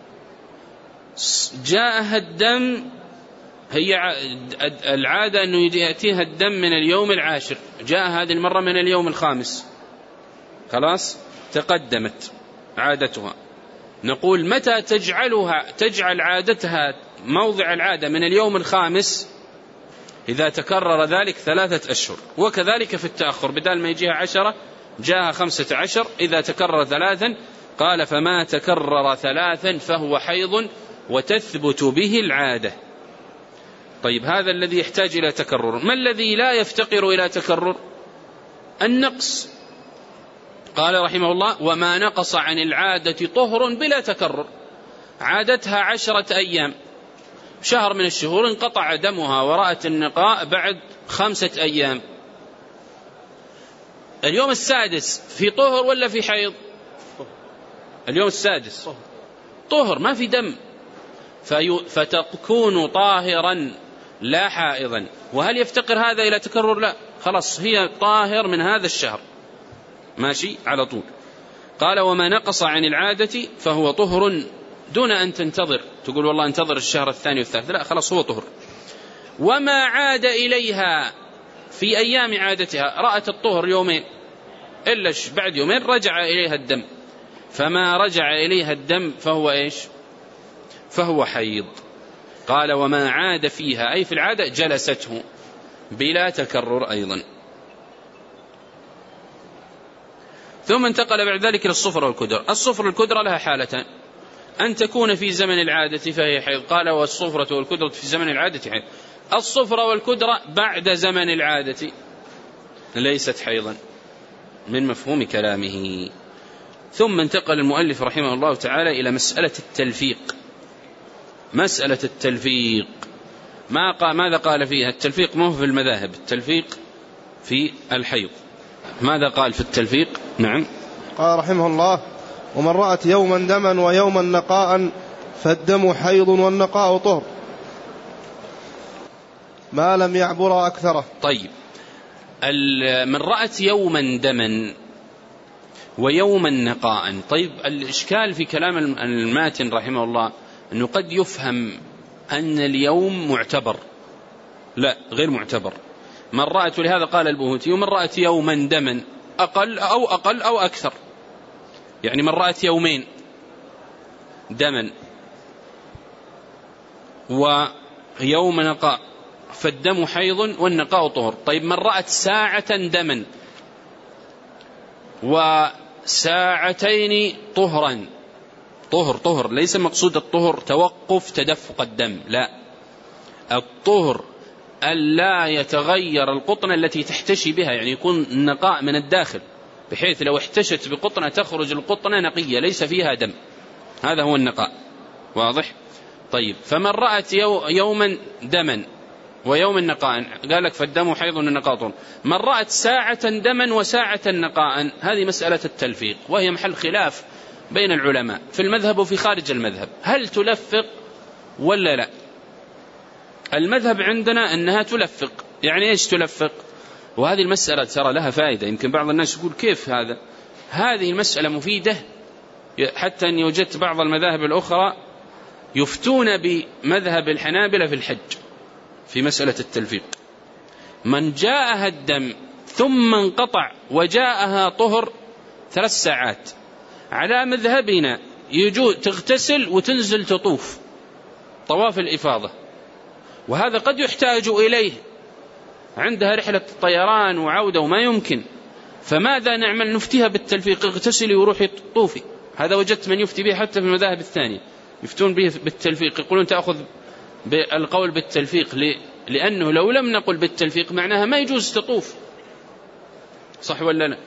جاءها الدم، هي العادة أنه يأتيها الدم من اليوم 10، جاء هذه المرة من اليوم 5، خلاص تقدمت عادتها. نقول متى تجعل عادتها موضع العادة؟ من اليوم 5، إذا تكرر ذلك 3 أشهر. وكذلك في التأخر، بدل ما يجيها 10 جاءها 15، إذا تكرر 3 قال فما تكرر 3 فهو حيض وتثبت به العادة. طيب، هذا الذي يحتاج إلى تكرر. ما الذي لا يفتقر إلى تكرر؟ النقص. قال رحمه الله وما نقص عن العادة طهر بلا تكرر. عادتها 10 أيام، شهر من الشهور انقطع دمها ورأت النقاء بعد 5 أيام، اليوم السادس في طهر ولا في حيض؟ اليوم السادس طهر، ما في دم، فتكون طاهرا لا حائضا. وهل يفتقر هذا إلى تكرر؟ لا، خلاص هي طاهر من هذا الشهر، ماشي على طول. قال وما نقص عن العادة فهو طهر دون أن تنتظر، تقول والله انتظر الشهر الثاني والثالث، لا، خلاص هو طهر. وما عاد إليها في أيام عادتها، رأت الطهر يومين إلا بعد يومين رجع إليها الدم، فما رجع إليها الدم فهو إيش؟ فهو حيض. قال وما عاد فيها أي في العادة جلسته بلا تكرر أيضا. ثم انتقل بعد ذلك للصفرة والكدرة. الصفرة والكدرة لها حالتان، أن تكون في زمن العادة فهي حيض. قال والصفرة والكدرة في زمن العادة حيض. الصفرة والكدرة بعد زمن العادة ليست حيضا من مفهوم كلامه. ثم انتقل المؤلف رحمه الله تعالى إلى مسألة التلفيق. مسألة التلفيق ماذا قال فيها؟ التلفيق ما هو في المذاهب، التلفيق في الحيض. ماذا قال في التلفيق؟ نعم، قال رحمه الله ومن رأت يوما دما ويوما نقاء فالدم حيض والنقاء طهر ما لم يعبر أكثره. طيب، من رأت يوما دما ويوما نقاء، طيب الإشكال في كلام الماتن رحمه الله أنه قد يفهم أن اليوم معتبر، لا، غير معتبر. من رأت، ولهذا قال البهوتي ومن رأت يوما دما أقل أو أكثر، يعني من رأت يومين دما ويوم نقاء فالدم حيض والنقاء طهر. طيب، من رأت ساعة دما وساعتين طهرا، طهر ليس مقصود الطهر توقف تدفق الدم، لا، الطهر ألا يتغير القطنة التي تحتشي بها، يعني يكون النقاء من الداخل بحيث لو احتشت بقطنة تخرج القطنة نقية ليس فيها دم، هذا هو النقاء. واضح؟ طيب، فمن رأت يوما دما ويوم النقاء قال لك فالدم حيض والنقاء طهر. من رأت ساعة دما وساعة نقاء، هذه مسألة التلفيق، وهي محل خلاف بين العلماء في المذهب وفي خارج المذهب، هل تلفق ولا لا؟ المذهب عندنا أنها تلفق. يعني إيش تلفق؟ وهذه المسألة ترى لها فائدة، يمكن بعض الناس يقول كيف هذا؟ هذه المسألة مفيدة، حتى أن وجدت بعض المذاهب الأخرى يفتون بمذهب الحنابلة في الحج في مسألة التلفيق. من جاءها الدم ثم انقطع وجاءها طهر 3 ساعات، على مذهبنا يجوز تغتسل وتنزل تطوف طواف الإفاضة، وهذا قد يحتاج إليه، عندها رحلة طيران وعودة وما يمكن، فماذا نعمل؟ نفتيها بالتلفيق، اغتسلي وروحي طوفي. هذا وجدت من يفتي به حتى في المذاهب الثانية يفتون به بالتلفيق، يقولون تأخذ بالقول بالتلفيق لأنه لو لم نقل بالتلفيق معناها ما يجوز تطوف، صح ولا لا؟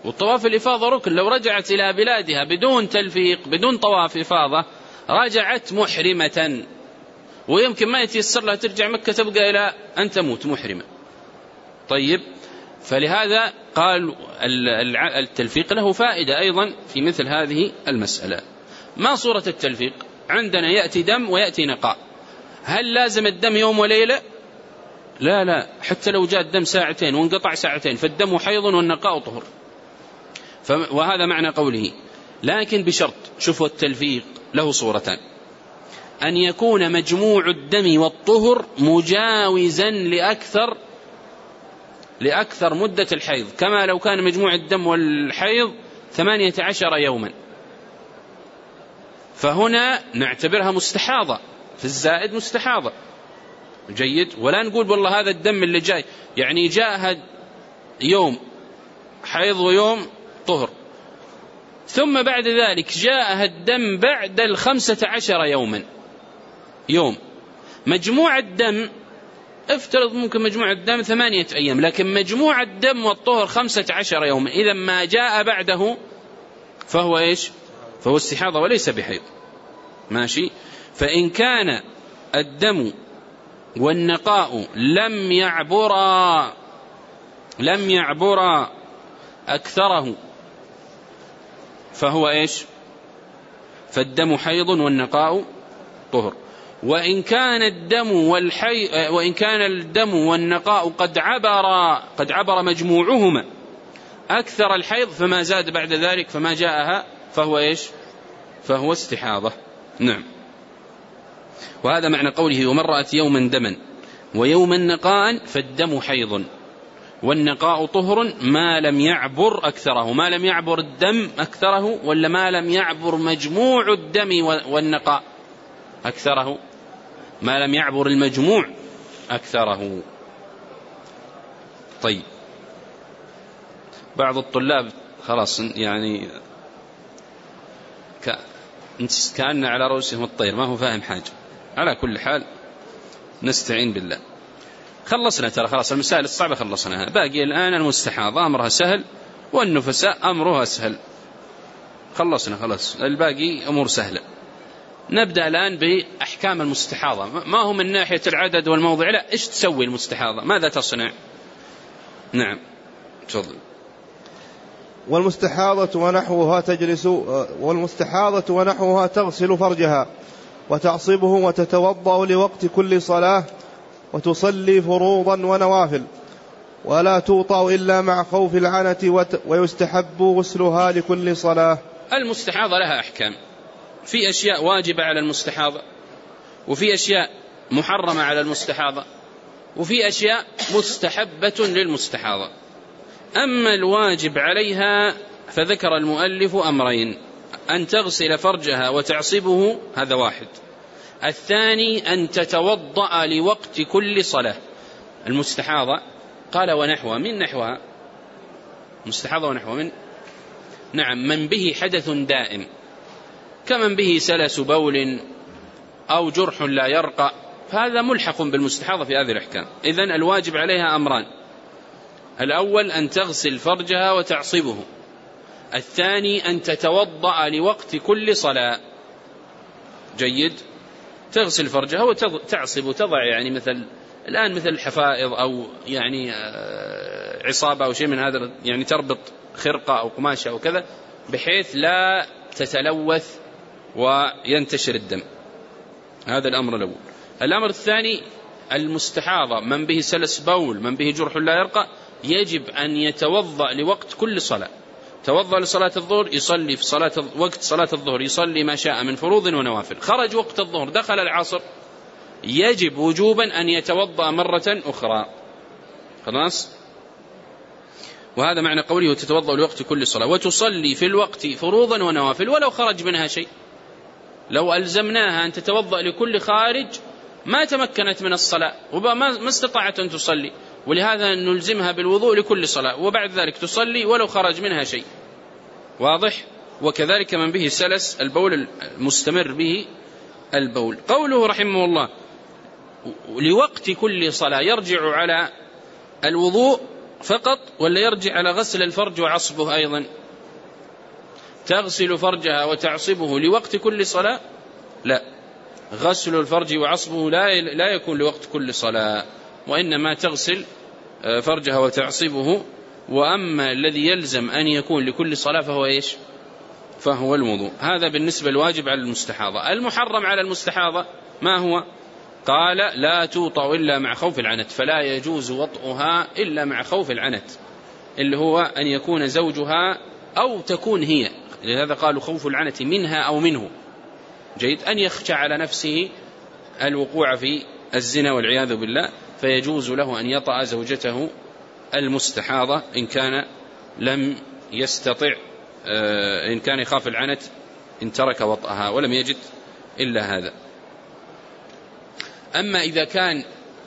والطواف الإفاضة ركن. لو رجعت إلى بلادها بدون تلفيق بدون طواف إفاضة رجعت محرمة، ويمكن ما يتيسر لها ترجع مكة تبقى إلى أن تموت محرمة. طيب، فلهذا قال التلفيق له فائدة أيضا في مثل هذه المسألة. ما صورة التلفيق؟ عندنا يأتي دم ويأتي نقاء. هل لازم الدم يوم وليلة؟ لا، حتى لو جاء الدم ساعتين وانقطع ساعتين فالدم حيض والنقاء طهر. وهذا معنى قوله، لكن بشرط. شوفوا التلفيق له صورتان: أن يكون مجموع الدم والطهر مجاوزا لأكثر مدة الحيض، كما لو كان مجموع الدم والحيض 18 يوما، فهنا نعتبرها مستحاضة، في الزائد مستحاضة. جيد، ولا نقول والله هذا الدم اللي جاي يعني جاءها يوم حيض ويوم طهر، ثم بعد ذلك جاءها الدم بعد 15 يوم. مجموع الدم افترض ممكن مجموع الدم 8 أيام، لكن مجموع الدم والطهر 15 يوما. إذا ما جاء بعده فهو إيش؟ فهو استحاضة وليس بحيض. ماشي. فإن كان الدم والنقاء لم يعبرا أكثره فهو إيش؟ فالدم حيض والنقاء طهر. وإن كان الدم والنقاء قد عبر مجموعهما أكثر الحيض فما زاد بعد ذلك فما جاءها فهو إيش؟ فهو استحاضة. نعم. وهذا معنى قوله: ومن رأت يوما دما ويوما نقاء فالدم حيض والنقاء طهر ما لم يعبر أكثره. ما لم يعبر الدم أكثره ولا ما لم يعبر مجموع الدم والنقاء أكثره؟ ما لم يعبر المجموع أكثره. طيب، بعض الطلاب خلاص يعني كأن على رؤوسهم الطير، ما هو فاهم حاجة. على كل حال نستعين بالله. خلصنا ترى خلاص المسائل الصعبة خلصناها، باقي الآن المستحاضة أمرها سهل والنفساء أمرها سهل. خلصنا خلاص، الباقي أمور سهلة. نبدأ الآن بأحكام المستحاضة. ما هو من ناحية العدد والموضع، لا، إيش تسوي المستحاضة؟ ماذا تصنع؟ نعم تفضل. والمستحاضة ونحوها تغسل فرجها وتعصبه وتتوضأ لوقت كل صلاة وتصلي فروضا ونوافل، ولا توطأ إلا مع خوف العنة، ويستحب غسلها لكل صلاة. المستحاضة لها أحكام، في أشياء واجبة على المستحاضة، وفي أشياء محرمة على المستحاضة، وفي أشياء مستحبة للمستحاضة. أما الواجب عليها فذكر المؤلف أمرين: أن تغسل فرجها وتعصبه، هذا واحد. الثاني أن تتوضأ لوقت كل صلاة. المستحاضة قال ونحوها، من نحوها مستحاضة ونحوها من؟ نعم، من به حدث دائم، كمن به سلس بول أو جرح لا يرقى، فهذا ملحق بالمستحاضة في هذه الأحكام. إذن الواجب عليها أمران: الأول أن تغسل فرجها وتعصبه، الثاني أن تتوضأ لوقت كل صلاة. جيد، تغسل فرجها وتعصب وتضع يعني مثل الحفائض أو يعني عصابة أو شيء من هذا، يعني تربط خرقة أو قماشة أو كذا بحيث لا تتلوث وينتشر الدم. هذا الأمر الأول. الأمر الثاني: المستحاضة من به سلس بول، من به جرح لا يرقى، يجب أن يتوضأ لوقت كل صلاة. توضأ لصلاة الظهر يصلي في وقت صلاة الظهر يصلي ما شاء من فروض ونوافل. خرج وقت الظهر دخل العصر، يجب وجوبا أن يتوضأ مرة أخرى. خلاص. وهذا معنى قوله تتوضأ لوقت كل صلاة، وتصلي في الوقت فروضا ونوافل ولو خرج منها شيء. لو ألزمناها أن تتوضأ لكل خارج ما تمكنت من الصلاة وما استطاعت أن تصلي، ولهذا نلزمها بالوضوء لكل صلاة، وبعد ذلك تصلي ولو خرج منها شيء. واضح؟ وكذلك من به سلس البول المستمر به البول. قوله رحمه الله لوقت كل صلاة يرجع على الوضوء فقط ولا يرجع على غسل الفرج وعصبه أيضا؟ تغسل فرجها وتعصبه لوقت كل صلاة؟ لا، غسل الفرج وعصبه لا يكون لوقت كل صلاة، وإنما تغسل فرجها وتعصبه. وأما الذي يلزم أن يكون لكل صلاة فهو إيش؟ فهو الوضوء. هذا بالنسبة الواجب على المستحاضة. المحرم على المستحاضة ما هو؟ قال لا توطأ إلا مع خوف العنت، فلا يجوز وطئها إلا مع خوف العنت، اللي هو أن يكون زوجها أو تكون هي، لهذا قالوا خوف العنت منها أو منه. جيد، أن يخشى على نفسه الوقوع في الزنا والعياذ بالله، فيجوز له أن يطأ زوجته المستحاضة إن كان لم يستطع، إن كان يخاف العنت، إن ترك وطأها ولم يجد إلا هذا. أما إذا كان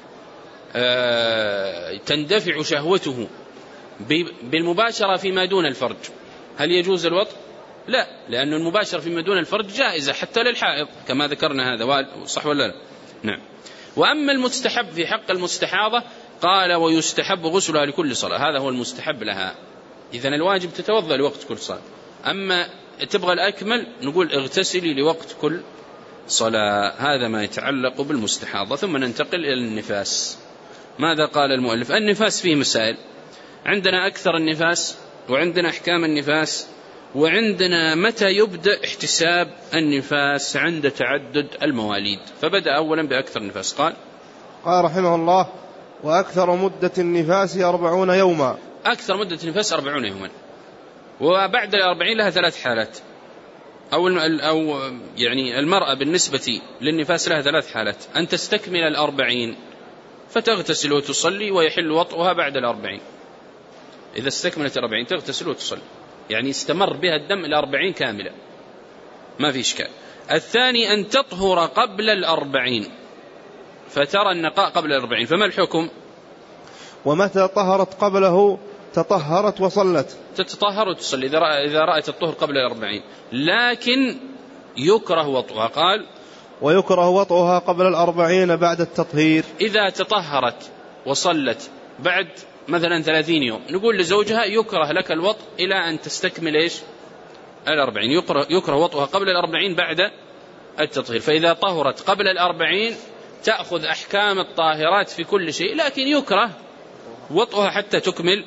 تندفع شهوته بالمباشرة فيما دون الفرج، هل يجوز الوطء؟ لا، لأن المباشرة فيما دون الفرج جائزة حتى للحائض كما ذكرنا، هذا صح ولا لا؟ نعم. وأما المستحب في حق المستحاضة قال ويستحب غسلها لكل صلاة، هذا هو المستحب لها. إذن الواجب تتوضأ لوقت كل صلاة. أما تبغى الأكمل نقول اغتسلي لوقت كل صلاة. هذا ما يتعلق بالمستحاضة. ثم ننتقل إلى النفاس. ماذا قال المؤلف؟ النفاس فيه مسائل، عندنا أكثر النفاس، وعندنا أحكام النفاس، وعندنا متى يبدأ احتساب النفاس عند تعدد المواليد. فبدأ أولا بأكثر النفاس. قال رحمه الله وأكثر مدة النفاس 40 يوما. أكثر مدة النفاس 40 يوما، وبعد 40 لها 3 حالات، أو يعني المرأة بالنسبة للنفاس لها 3 حالات: أن تستكمل 40 فتغتسل وتصلي ويحل وطئها بعد 40. إذا استكملت 40 تغتسل وتصلي، يعني استمر بها الدم 40 كاملة، ما في إشكال. الثاني أن تطهر قبل 40 فترى النقاء قبل 40، فما الحكم؟ ومتى طهرت قبله تطهرت وصلت. تتطهر وتصلي إذا رأت الطهر قبل 40، لكن يكره وطئها. قال ويكره وطئها قبل 40 بعد التطهير. إذا تطهرت وصلت بعد مثلا 30 يوم، نقول لزوجها يكره لك الوطء إلى أن تستكمل إيش 40. يكره وطئها قبل 40 بعد التطهير. فإذا طهرت قبل 40 تأخذ أحكام الطاهرات في كل شيء، لكن يكره وطئها حتى تكمل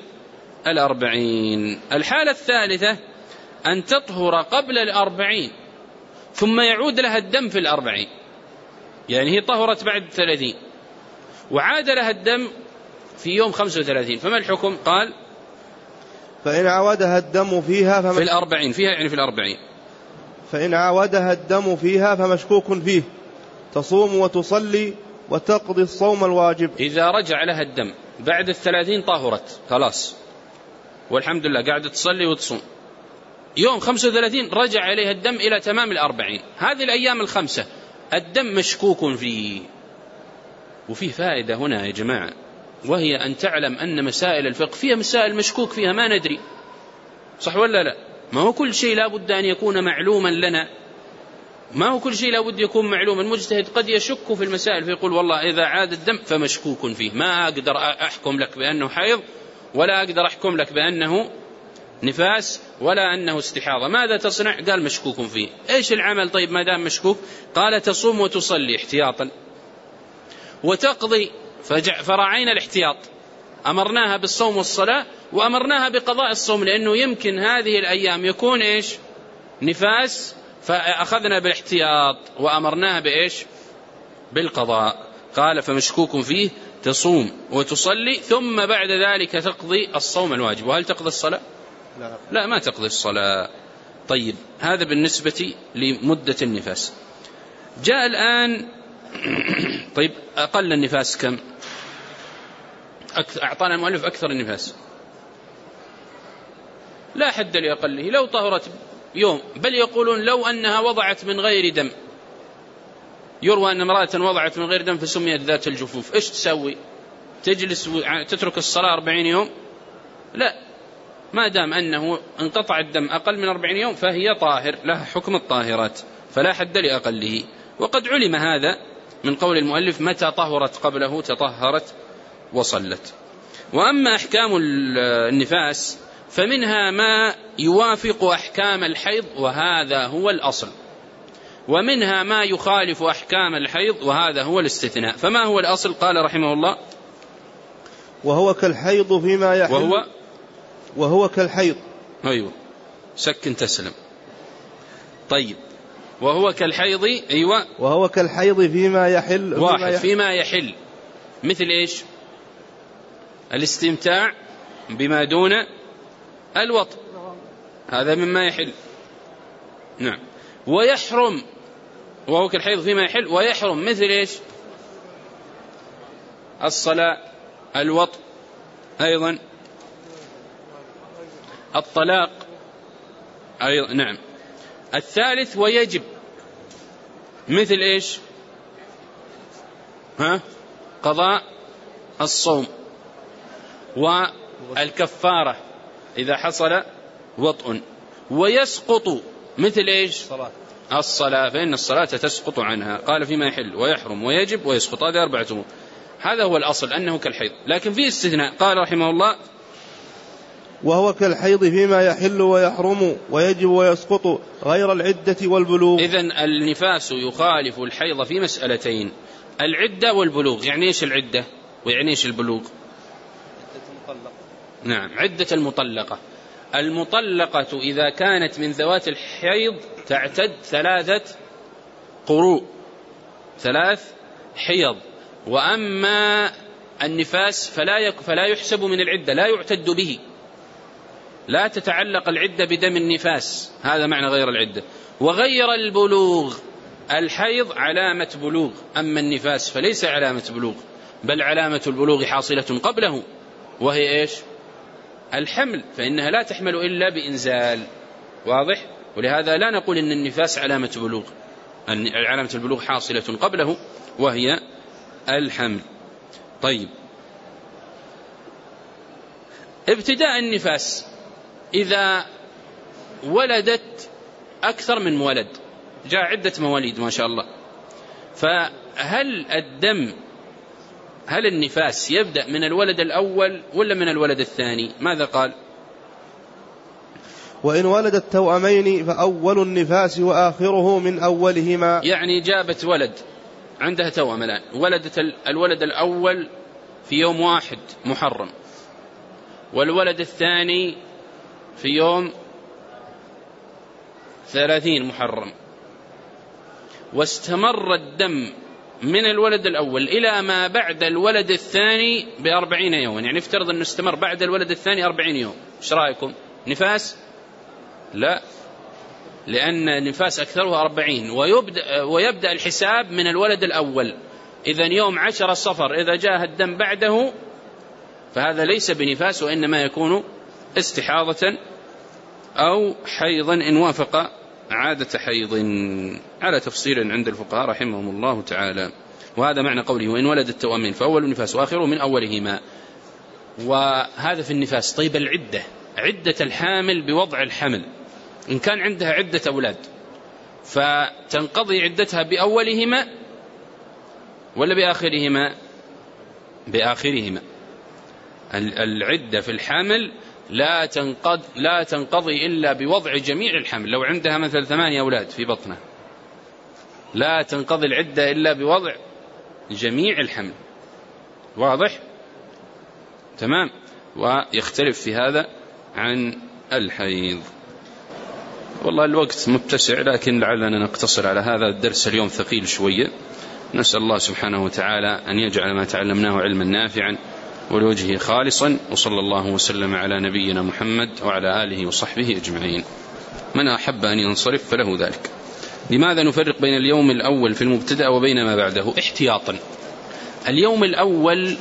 40. الحالة الثالثة أن تطهر قبل 40 ثم يعود لها الدم في 40، يعني هي طهرت بعد 30 وعاد لها الدم في يوم 35، فما الحكم؟ قال فإن عودها الدم فيها في 40 فيها يعني في 40. فإن عودها الدم فيها فمشكوك فيه، تصوم وتصلي وتقضي الصوم الواجب. إذا رجع لها الدم بعد 30 طهرت خلاص والحمد لله، قاعدة تصلي وتصوم، يوم 35 رجع إليها الدم إلى تمام 40، هذه الأيام ال5 الدم مشكوك فيه. وفيه فائدة هنا يا جماعة، وهي أن تعلم أن مسائل الفقه فيها مسائل مشكوك فيها ما ندري، صح ولا لا؟ ما هو كل شيء لابد أن يكون معلوما لنا، ما هو كل شيء لابد يكون معلوما. المجتهد قد يشك في المسائل فيقول والله إذا عاد الدم فمشكوك فيه، ما أقدر أحكم لك بأنه حيض، ولا أقدر أحكم لك بأنه نفاس، ولا أنه استحاضة. ماذا تصنع؟ قال مشكوك فيه. إيش العمل طيب ما دام مشكوك؟ قال تصوم وتصلي احتياطا وتقضي، فرعينا الاحتياط، أمرناها بالصوم والصلاة وأمرناها بقضاء الصوم، لأنه يمكن هذه الأيام يكون إيش نفاس، فأخذنا بالاحتياط وأمرناها بإيش بالقضاء. قال فمشكوك فيه تصوم وتصلي ثم بعد ذلك تقضي الصوم الواجب. وهل تقضي الصلاة؟ لا ما تقضي الصلاة. طيب هذا بالنسبة لمدة النفاس. جاء الآن طيب أقل النفاس كم؟ أعطانا المؤلف أكثر النفاس، لا حد لأقله، لو طهرت يوم، بل يقولون لو أنها وضعت من غير دم، يروى أن امرأة وضعت من غير دم فسميت ذات الجفوف، إيش تسوي؟ تجلس تترك الصلاة 40 يوم؟ لا، ما دام أنه انقطع الدم أقل من 40 يوم فهي طاهر، لها حكم الطاهرات، فلا حد لأقله. وقد علم هذا من قول المؤلف متى طهرت قبله تطهرت وصلت. وأما أحكام النفاس فمنها ما يوافق أحكام الحيض وهذا هو الأصل، ومنها ما يخالف أحكام الحيض وهذا هو الاستثناء. فما هو الأصل؟ قال رحمه الله: وهو كالحيض فيما يحل. وهو كالحيض. أيوه، سكن تسلم. طيب، وهو كالحيض. أيوه، وهو كالحيض فيما يحل. واحد، فيما يحل مثل إيش؟ الاستمتاع بما دون الوطء، هذا مما يحل. نعم. ويحرم، وهو كالحيض فيما يحل ويحرم مثل إيش؟ الصلاة، الوطء، أيضا الطلاق أيضا. نعم. الثالث ويجب مثل إيش؟ قضاء الصوم، والكفارة إذا حصل وطء. ويسقط مثل إيش؟ الصلاة، فإن الصلاة تسقط عنها. قال فيما يحل ويحرم ويجب ويسقط، هذه 4 أمور. هذا هو الأصل أنه كالحيض، لكن فيه استثناء. قال رحمه الله: وهو كالحيض فيما يحل ويحرم ويجب ويسقط غير العدة والبلوغ. إذن النفاس يخالف الحيض في مسألتين: العدة والبلوغ. يعني إيش العدة ويعني إيش البلوغ؟ نعم، عدة المطلقة. المطلقة إذا كانت من ذوات الحيض تعتد 3 قروء، 3 حيض. وأما النفاس فلا يحسب من العدة، لا يعتد به، لا تتعلق العدة بدم النفاس، هذا معنى غير العدة. وغير البلوغ، الحيض علامة بلوغ، أما النفاس فليس علامة بلوغ، بل علامة البلوغ حاصلة قبله، وهي إيش؟ الحمل، فإنها لا تحمل إلا بإنزال. واضح؟ ولهذا لا نقول إن النفاس علامة بلوغ، علامة البلوغ حاصلة قبله وهي الحمل. طيب، ابتداء النفاس إذا ولدت أكثر من ولد، جاء عدة مواليد ما شاء الله، فهل النفاس يبدأ من الولد الأول ولا من الولد الثاني؟ ماذا قال؟ وإن ولدت توأمين فأول النفاس وآخره من أولهما. يعني جابت ولد عندها توأم الآن، ولدت الولد الأول في يوم 1 محرم، والولد الثاني في يوم 30 محرم، واستمر الدم من الولد الأول إلى ما بعد الولد الثاني ب40 يوما. يعني افترض أنه استمر بعد الولد الثاني 40 يوم، ايش رأيكم؟ نفاس؟ لا، لأن النفاس أكثرها 40، ويبدأ الحساب من الولد الأول. إذن يوم 10 صفر إذا جاء الدم بعده فهذا ليس بنفاس، وإنما يكون استحاضة أو حيضا إن وافق عادة حيض، على تفصيل عند الفقهاء رحمهم الله تعالى. وهذا معنى قوله: وإن ولد التوأمين فأول النفاس وآخره من أولهما. وهذا في النفاس. طيب، العدة، عدة الحامل بوضع الحمل، إن كان عندها عدة أولاد فتنقضي عدتها بأولهما ولا بآخرهما؟ بآخرهما. العدة في الحمل لا تنقضي إلا بوضع جميع الحمل. لو عندها مثل 8 أولاد في بطنها لا تنقضي العدة إلا بوضع جميع الحمل. واضح؟ تمام. ويختلف في هذا عن الحيض. والله الوقت متسع، لكن لعلنا نقتصر على هذا الدرس، اليوم ثقيل شوية. نسأل الله سبحانه وتعالى أن يجعل ما تعلمناه علما نافعا ولوجهه خالصا، وصلى الله وسلم على نبينا محمد وعلى آله وصحبه أجمعين. من أحب أن ينصرف فله ذلك. لماذا نفرق بين اليوم الأول في المبتدأ وبين ما بعده؟ احتياطا. اليوم الأول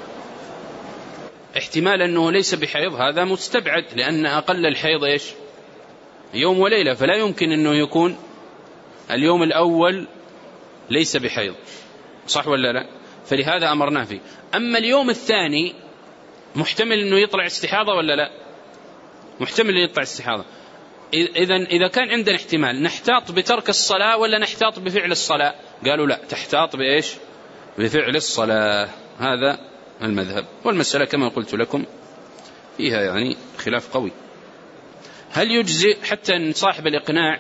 احتمال أنه ليس بحيض، هذا مستبعد، لأن أقل الحيض إيش؟ يوم وليلة، فلا يمكن أنه يكون اليوم الأول ليس بحيض، صح ولا لا؟ فلهذا أمرنا فيه. أما اليوم الثاني محتمل أنه يطلع استحاضة ولا لا؟ محتمل يطلع استحاضة. إذا كان عندنا احتمال نحتاط بترك الصلاة ولا نحتاط بفعل الصلاة؟ قالوا لا، تحتاط بإيش؟ بفعل الصلاة. هذا المذهب. والمسألة كما قلت لكم فيها يعني خلاف قوي. هل يجزئ حتى أن صاحب الإقناع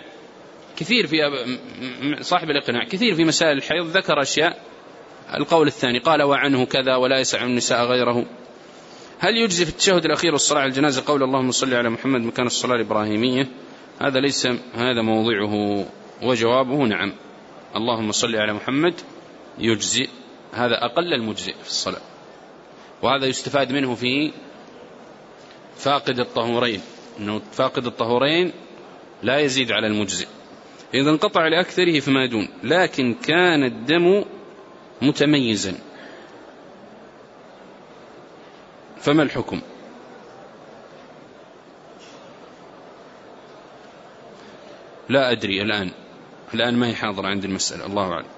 كثير في مسائل الحيض ذكر أشياء. القول الثاني قال وعنه كذا ولا يسع النساء غيره. هل يجزي في التشهد الأخير والصلاة على الجنازة قول اللهم صل على محمد مكان الصلاة الإبراهيمية؟ هذا ليس هذا موضعه، وجوابه نعم، اللهم صل على محمد يجزي، هذا أقل المجزئ في الصلاة. وهذا يستفاد منه في فاقد الطهورين، أنه فاقد الطهورين لا يزيد على المجزئ. إذا انقطع لأكثره فما دون، لكن كان الدم متميزا فما الحكم؟ لا أدري الآن ما هي حاضرة عند المسألة، الله أعلم.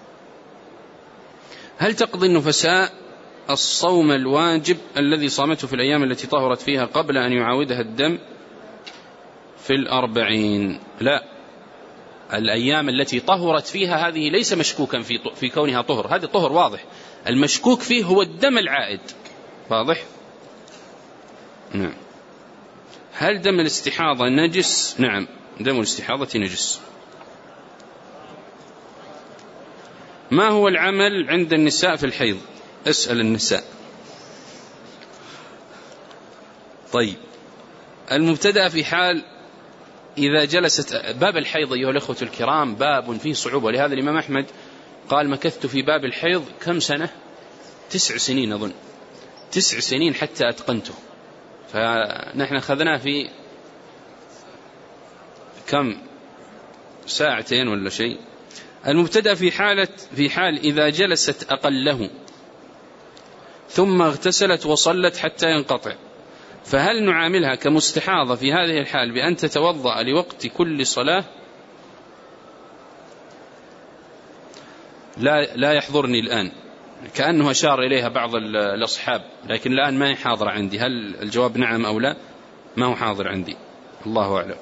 هل تقضي النفساء الصوم الواجب الذي صامته في الأيام التي طهرت فيها قبل أن يعاودها الدم في 40؟ لا، الأيام التي طهرت فيها هذه ليس مشكوكا في كونها طهر، هذا طهر واضح. المشكوك فيه هو الدم العائد، واضح؟ نعم. هل دم الاستحاضة نجس؟ نعم، دم الاستحاضة نجس. ما هو العمل عند النساء في الحيض؟ اسأل النساء. طيب، المبتدأ في حال إذا جلست، باب الحيض أيها الأخوة الكرام باب فيه صعوبة، لهذا الإمام أحمد قال مكثت في باب الحيض كم سنة؟ 9 سنين أظن، 9 سنين حتى أتقنته. فنحن أخذناه في كم ساعتين ولا شيء. المبتدأ في حال إذا جلست أقله ثم اغتسلت وصلت حتى ينقطع، فهل نعاملها كمستحاضة في هذه الحال بأن تتوضأ لوقت كل صلاة؟ لا يحضرني الآن، كأنه أشار إليها بعض الأصحاب، لكن الآن ما هي حاضرة عندي. هل الجواب نعم أو لا؟ ما هو حاضر عندي، الله أعلم.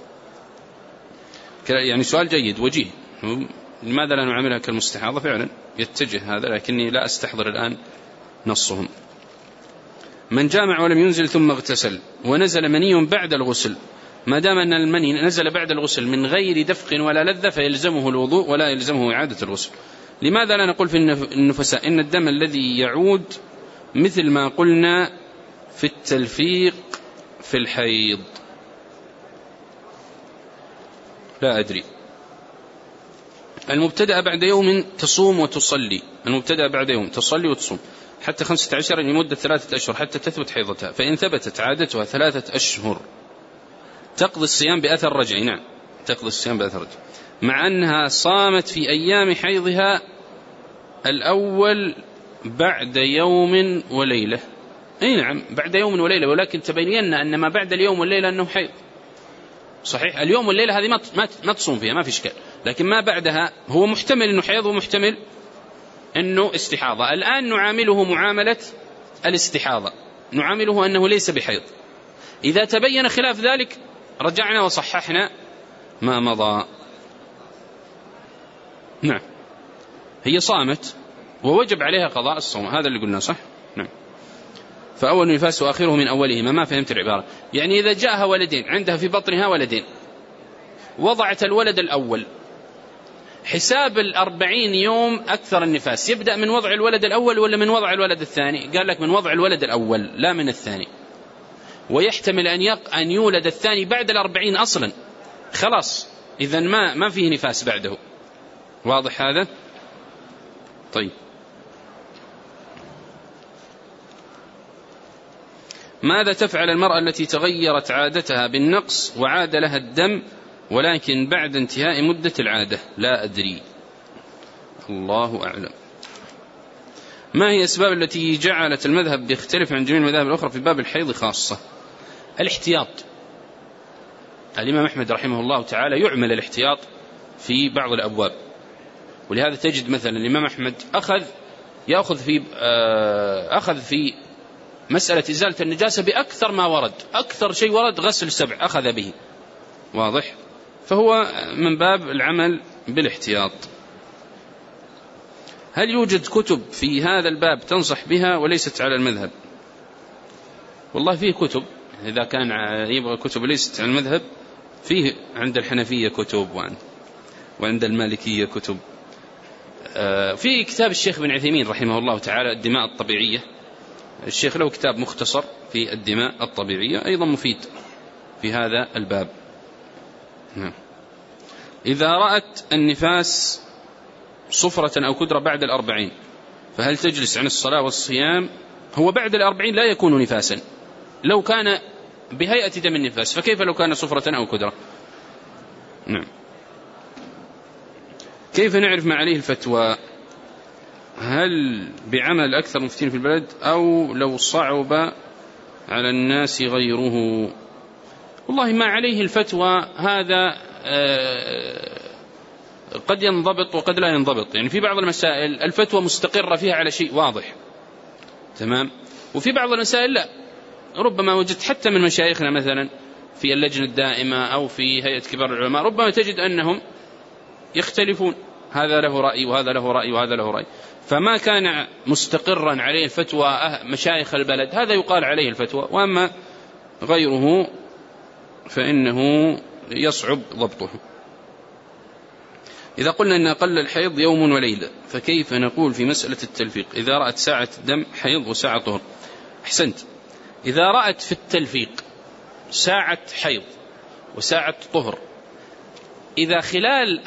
يعني سؤال جيد وجيه، لماذا لا نعاملها كالمستحاضة؟ فعلا يتجه هذا، لكني لا أستحضر الآن نصهم. من جامع ولم ينزل ثم اغتسل ونزل مني بعد الغسل، ما دام أن المني نزل بعد الغسل من غير دفق ولا لذة فيلزمه الوضوء ولا يلزمه إعادة الغسل. لماذا لا نقول في النفساء إن الدم الذي يعود مثل ما قلنا في التلفيق في الحيض؟ لا أدري. المبتدأ بعد يوم تصوم وتصلي، المبتدأ بعد يوم تصلي وتصوم حتى 15 لمدة 3 أشهر حتى تثبت حيضتها، فإن ثبتت عادتها 3 أشهر تقضي الصيام بأثر رجعي. نعم، تقضي الصيام بأثر رجعي، مع أنها صامت في أيام حيضها الأول بعد يوم وليلة. أي نعم، بعد يوم وليلة، ولكن تبيننا أن ما بعد اليوم والليلة أنه حيض. صحيح، اليوم والليلة هذه ما تصوم فيها، ما في إشكال، لكن ما بعدها هو محتمل أنه حيض ومحتمل أنه استحاضة. الآن نعامله معاملة الاستحاضة، نعامله أنه ليس بحيض. إذا تبين خلاف ذلك رجعنا وصححنا ما مضى. نعم، هي صامت ووجب عليها قضاء الصوم، هذا اللي قلنا صح؟ نعم. فأول نفاس وآخره من أولهما، ما فهمت العبارة. يعني إذا جاءها ولدين، عندها في بطنها ولدين، وضعت الولد الأول، حساب 40 يوم أكثر النفاس يبدأ من وضع الولد الأول ولا من وضع الولد الثاني؟ قال لك من وضع الولد الأول لا من الثاني، ويحتمل أن يولد الثاني بعد 40 أصلا، خلاص إذن ما فيه نفاس بعده. واضح هذا؟ طيب، ماذا تفعل المرأة التي تغيرت عادتها بالنقص وعاد لها الدم ولكن بعد انتهاء مدة العادة؟ لا أدري، الله أعلم. ما هي الأسباب التي جعلت المذهب يختلف عن جميع المذاهب الأخرى في باب الحيض خاصة؟ الاحتياط. الإمام أحمد رحمه الله تعالى يعمل الاحتياط في بعض الأبواب، ولهذا تجد مثلا الإمام أحمد أخذ في مسألة إزالة النجاسة بأكثر ما ورد، أكثر شيء ورد غسل 7 أخذ به، واضح؟ فهو من باب العمل بالاحتياط. هل يوجد كتب في هذا الباب تنصح بها وليست على المذهب؟ والله فيه كتب، إذا كان يبغى كتب ليست عن المذهب فيه عند الحنفية كتب وعند المالكية كتب. في كتاب الشيخ بن عثيمين رحمه الله تعالى الدماء الطبيعية، الشيخ له كتاب مختصر في الدماء الطبيعية أيضا مفيد في هذا الباب. إذا رأت النفاس صفرة أو كدرة بعد 40 فهل تجلس عن الصلاة والصيام؟ هو بعد 40 لا يكون نفاسا لو كان بهيئة دم النفاس، فكيف لو كان صفرة أو كدرة؟ نعم. كيف نعرف ما عليه الفتوى؟ هل بعمل أكثر مفتين في البلد أو لو صعب على الناس غيره؟ والله ما عليه الفتوى هذا قد ينضبط وقد لا ينضبط. يعني في بعض المسائل الفتوى مستقرة فيها على شيء واضح تمام، وفي بعض المسائل لا، ربما وجدت حتى من مشايخنا مثلا في اللجنة الدائمة أو في هيئة كبار العلماء ربما تجد أنهم يختلفون، هذا له رأي وهذا له رأي وهذا له رأي، فما كان مستقرا عليه الفتوى مشايخ البلد هذا يقال عليه الفتوى، وأما غيره فإنه يصعب ضبطه. إذا قلنا أن أقل الحيض يوم وليلة فكيف نقول في مسألة التلفيق إذا رأت ساعة دم حيض وساعة طهر؟ أحسنت، إذا رأت في التلفيق ساعة حيض وساعة طهر، إذا خلال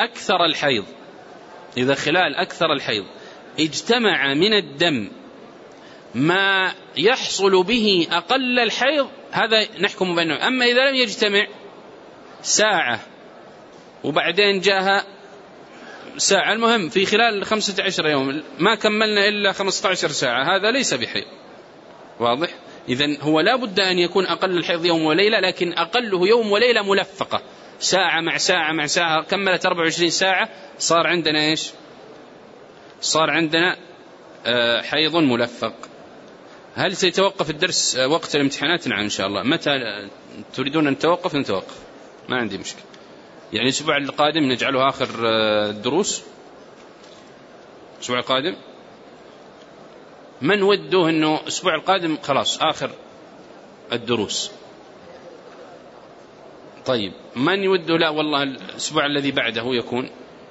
أكثر الحيض اجتمع من الدم ما يحصل به أقل الحيض هذا نحكم بأنه. أما إذا لم يجتمع ساعة وبعدين جاءها ساعة، المهم في خلال 15 يوم ما كملنا إلا 15 ساعة، هذا ليس بحيض. واضح؟ إذن هو لا بد أن يكون أقل الحيض يوم وليلة، لكن أقله يوم وليلة ملفقة، ساعة مع ساعة مع ساعة، كملت 24 ساعة صار عندنا إيش؟ صار عندنا حيض ملفق. هل سيتوقف الدرس وقت الامتحانات؟ نعم إن شاء الله. متى تريدون أن نتوقف؟ نتوقف، ما عندي مشكلة. يعني الأسبوع القادم نجعله آخر الدروس، الأسبوع القادم من وده أنه الأسبوع القادم خلاص آخر الدروس؟ طيب من يوده لا والله الأسبوع الذي بعده يكون؟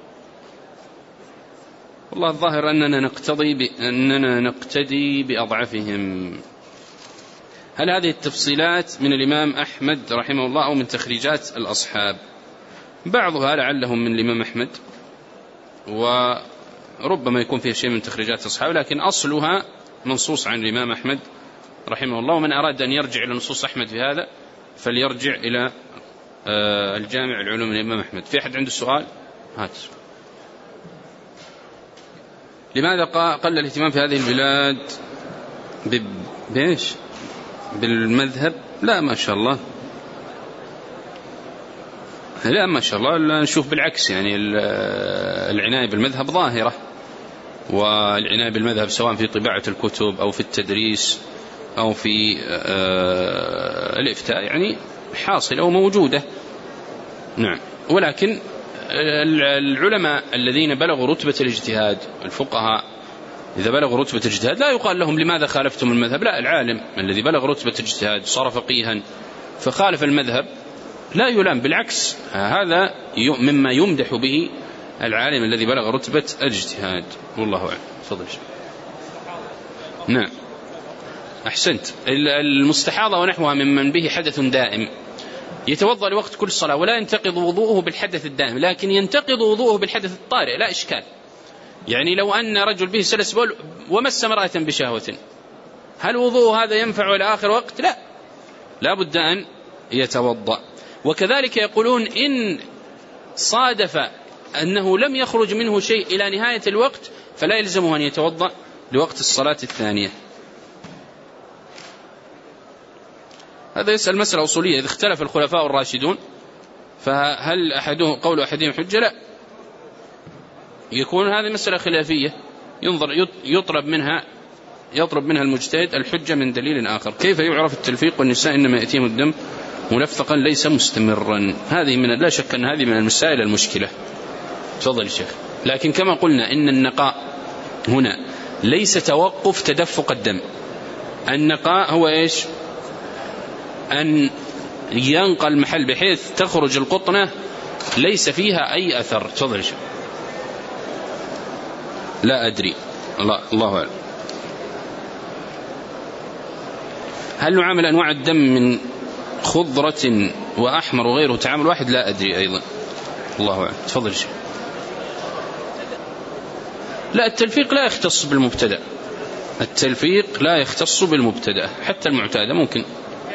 والله الظاهر أننا نقتدي بأضعفهم. هل هذه التفصيلات من الإمام أحمد رحمه الله أو من تخريجات الأصحاب؟ بعضها لعلهم من الإمام أحمد وربما يكون فيها شيء من تخريجات الأصحاب، لكن أصلها منصوص عن الإمام أحمد رحمه الله. ومن أراد أن يرجع إلى نصوص أحمد في هذا فليرجع إلى الجامع العلوم الإمام أحمد. في أحد عنده سؤال؟ هات. لماذا قل الاهتمام في هذه البلاد بإيش؟ بالمذهب؟ لا ما شاء الله، لا ما شاء الله، لا نشوف بالعكس، يعني العناية بالمذهب ظاهرة، والعناية بالمذهب سواء في طباعة الكتب أو في التدريس أو في الإفتاء يعني حاصلة وموجودة. نعم. ولكن العلماء الذين بلغوا رتبة الاجتهاد، الفقهاء إذا بلغوا رتبة الاجتهاد لا يقال لهم لماذا خالفتم المذهب، لا، العالم الذي بلغ رتبة الاجتهاد صار فقيها فخالف المذهب لا يلام، بالعكس هذا مما يمدح به العالم الذي بلغ رتبة الاجتهاد. والله أعلم. تفضل. نعم أحسنت. المستحاضة ونحوها ممن به حدث دائم يتوضأ لوقت كل صلاة ولا ينتقض وضوءه بالحدث الدائم، لكن ينتقض وضوءه بالحدث الطارئ، لا إشكال. يعني لو أن رجل به سلس بول ومس امرأة بشهوة، هل وضوءه هذا ينفع إلى آخر وقت؟ لا بد أن يتوضأ. وكذلك يقولون إن صادف أنه لم يخرج منه شيء إلى نهاية الوقت فلا يلزمه أن يتوضأ لوقت الصلاة الثانية. هذا يسأل مسألة أصولية، إذا اختلف الخلفاء الراشدون فهل قول أحدهم حجة؟ لا، يكون هذه مسألة خلافية يطلب منها المجتهد الحجة من دليل آخر. كيف يعرف التلفيق والنساء إنما يأتيهم الدم ملفقا ليس مستمرا؟ هذه لا شك أن هذه من المسائل المشكلة. تفضل الشيخ. لكن كما قلنا إن النقاء هنا ليس توقف تدفق الدم، النقاء هو إيش؟ أن ينقى المحل بحيث تخرج القطنة ليس فيها أي أثر. تفضل. لا أدري، الله أعلم. هل نعامل أنواع الدم من خضرة وأحمر وغيره تعامل واحد؟ لا أدري أيضا، الله أعلم. تفضل. لا، التلفيق لا يختص بالمبتدأ، التلفيق لا يختص بالمبتدأ، حتى المعتادة ممكن.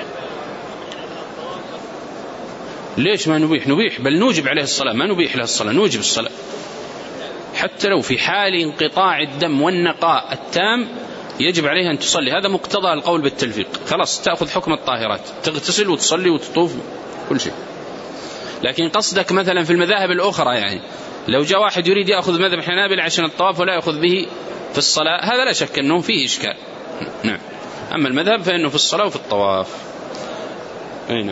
ليش ما نبيح؟ نبيح، بل نوجب عليه الصلاة، ما نبيح له الصلاة، نوجب الصلاة. حتى لو في حال انقطاع الدم والنقاء التام يجب عليها أن تصلي، هذا مقتضى القول بالتلفيق، خلاص تأخذ حكم الطاهرات، تغتسل وتصلي وتطوف كل شيء. لكن قصدك مثلا في المذاهب الأخرى، يعني لو جاء واحد يريد يأخذ مذهب الحنابلة عشان الطواف ولا يأخذ به في الصلاة، هذا لا شك أنه فيه إشكال. نعم. أما المذهب فإنه في الصلاة وفي الطواف. نعم.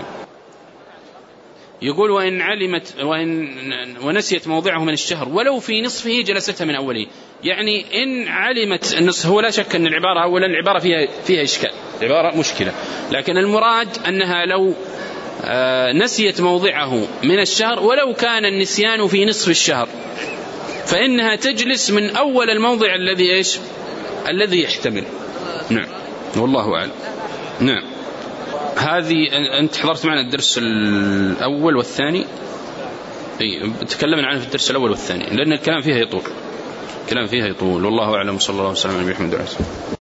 يقول وإن علمت ونسيت موضعه من الشهر ولو في نصفه جلستها من أوله. يعني إن علمت النصف، هو لا شك أن العبارة أولا العبارة فيها إشكال، العبارة مشكلة، لكن المراد أنها لو نسيت موضعه من الشهر ولو كان النسيان في نصف الشهر فإنها تجلس من أول الموضع الذي يحتمل. نعم، والله أعلم. نعم. هذه أنت حضرت معنا الدرس الأول والثاني، تكلمنا عنه في الدرس الأول والثاني، لأن الكلام فيها يطول، والله أعلم. صلى الله عليه وسلم.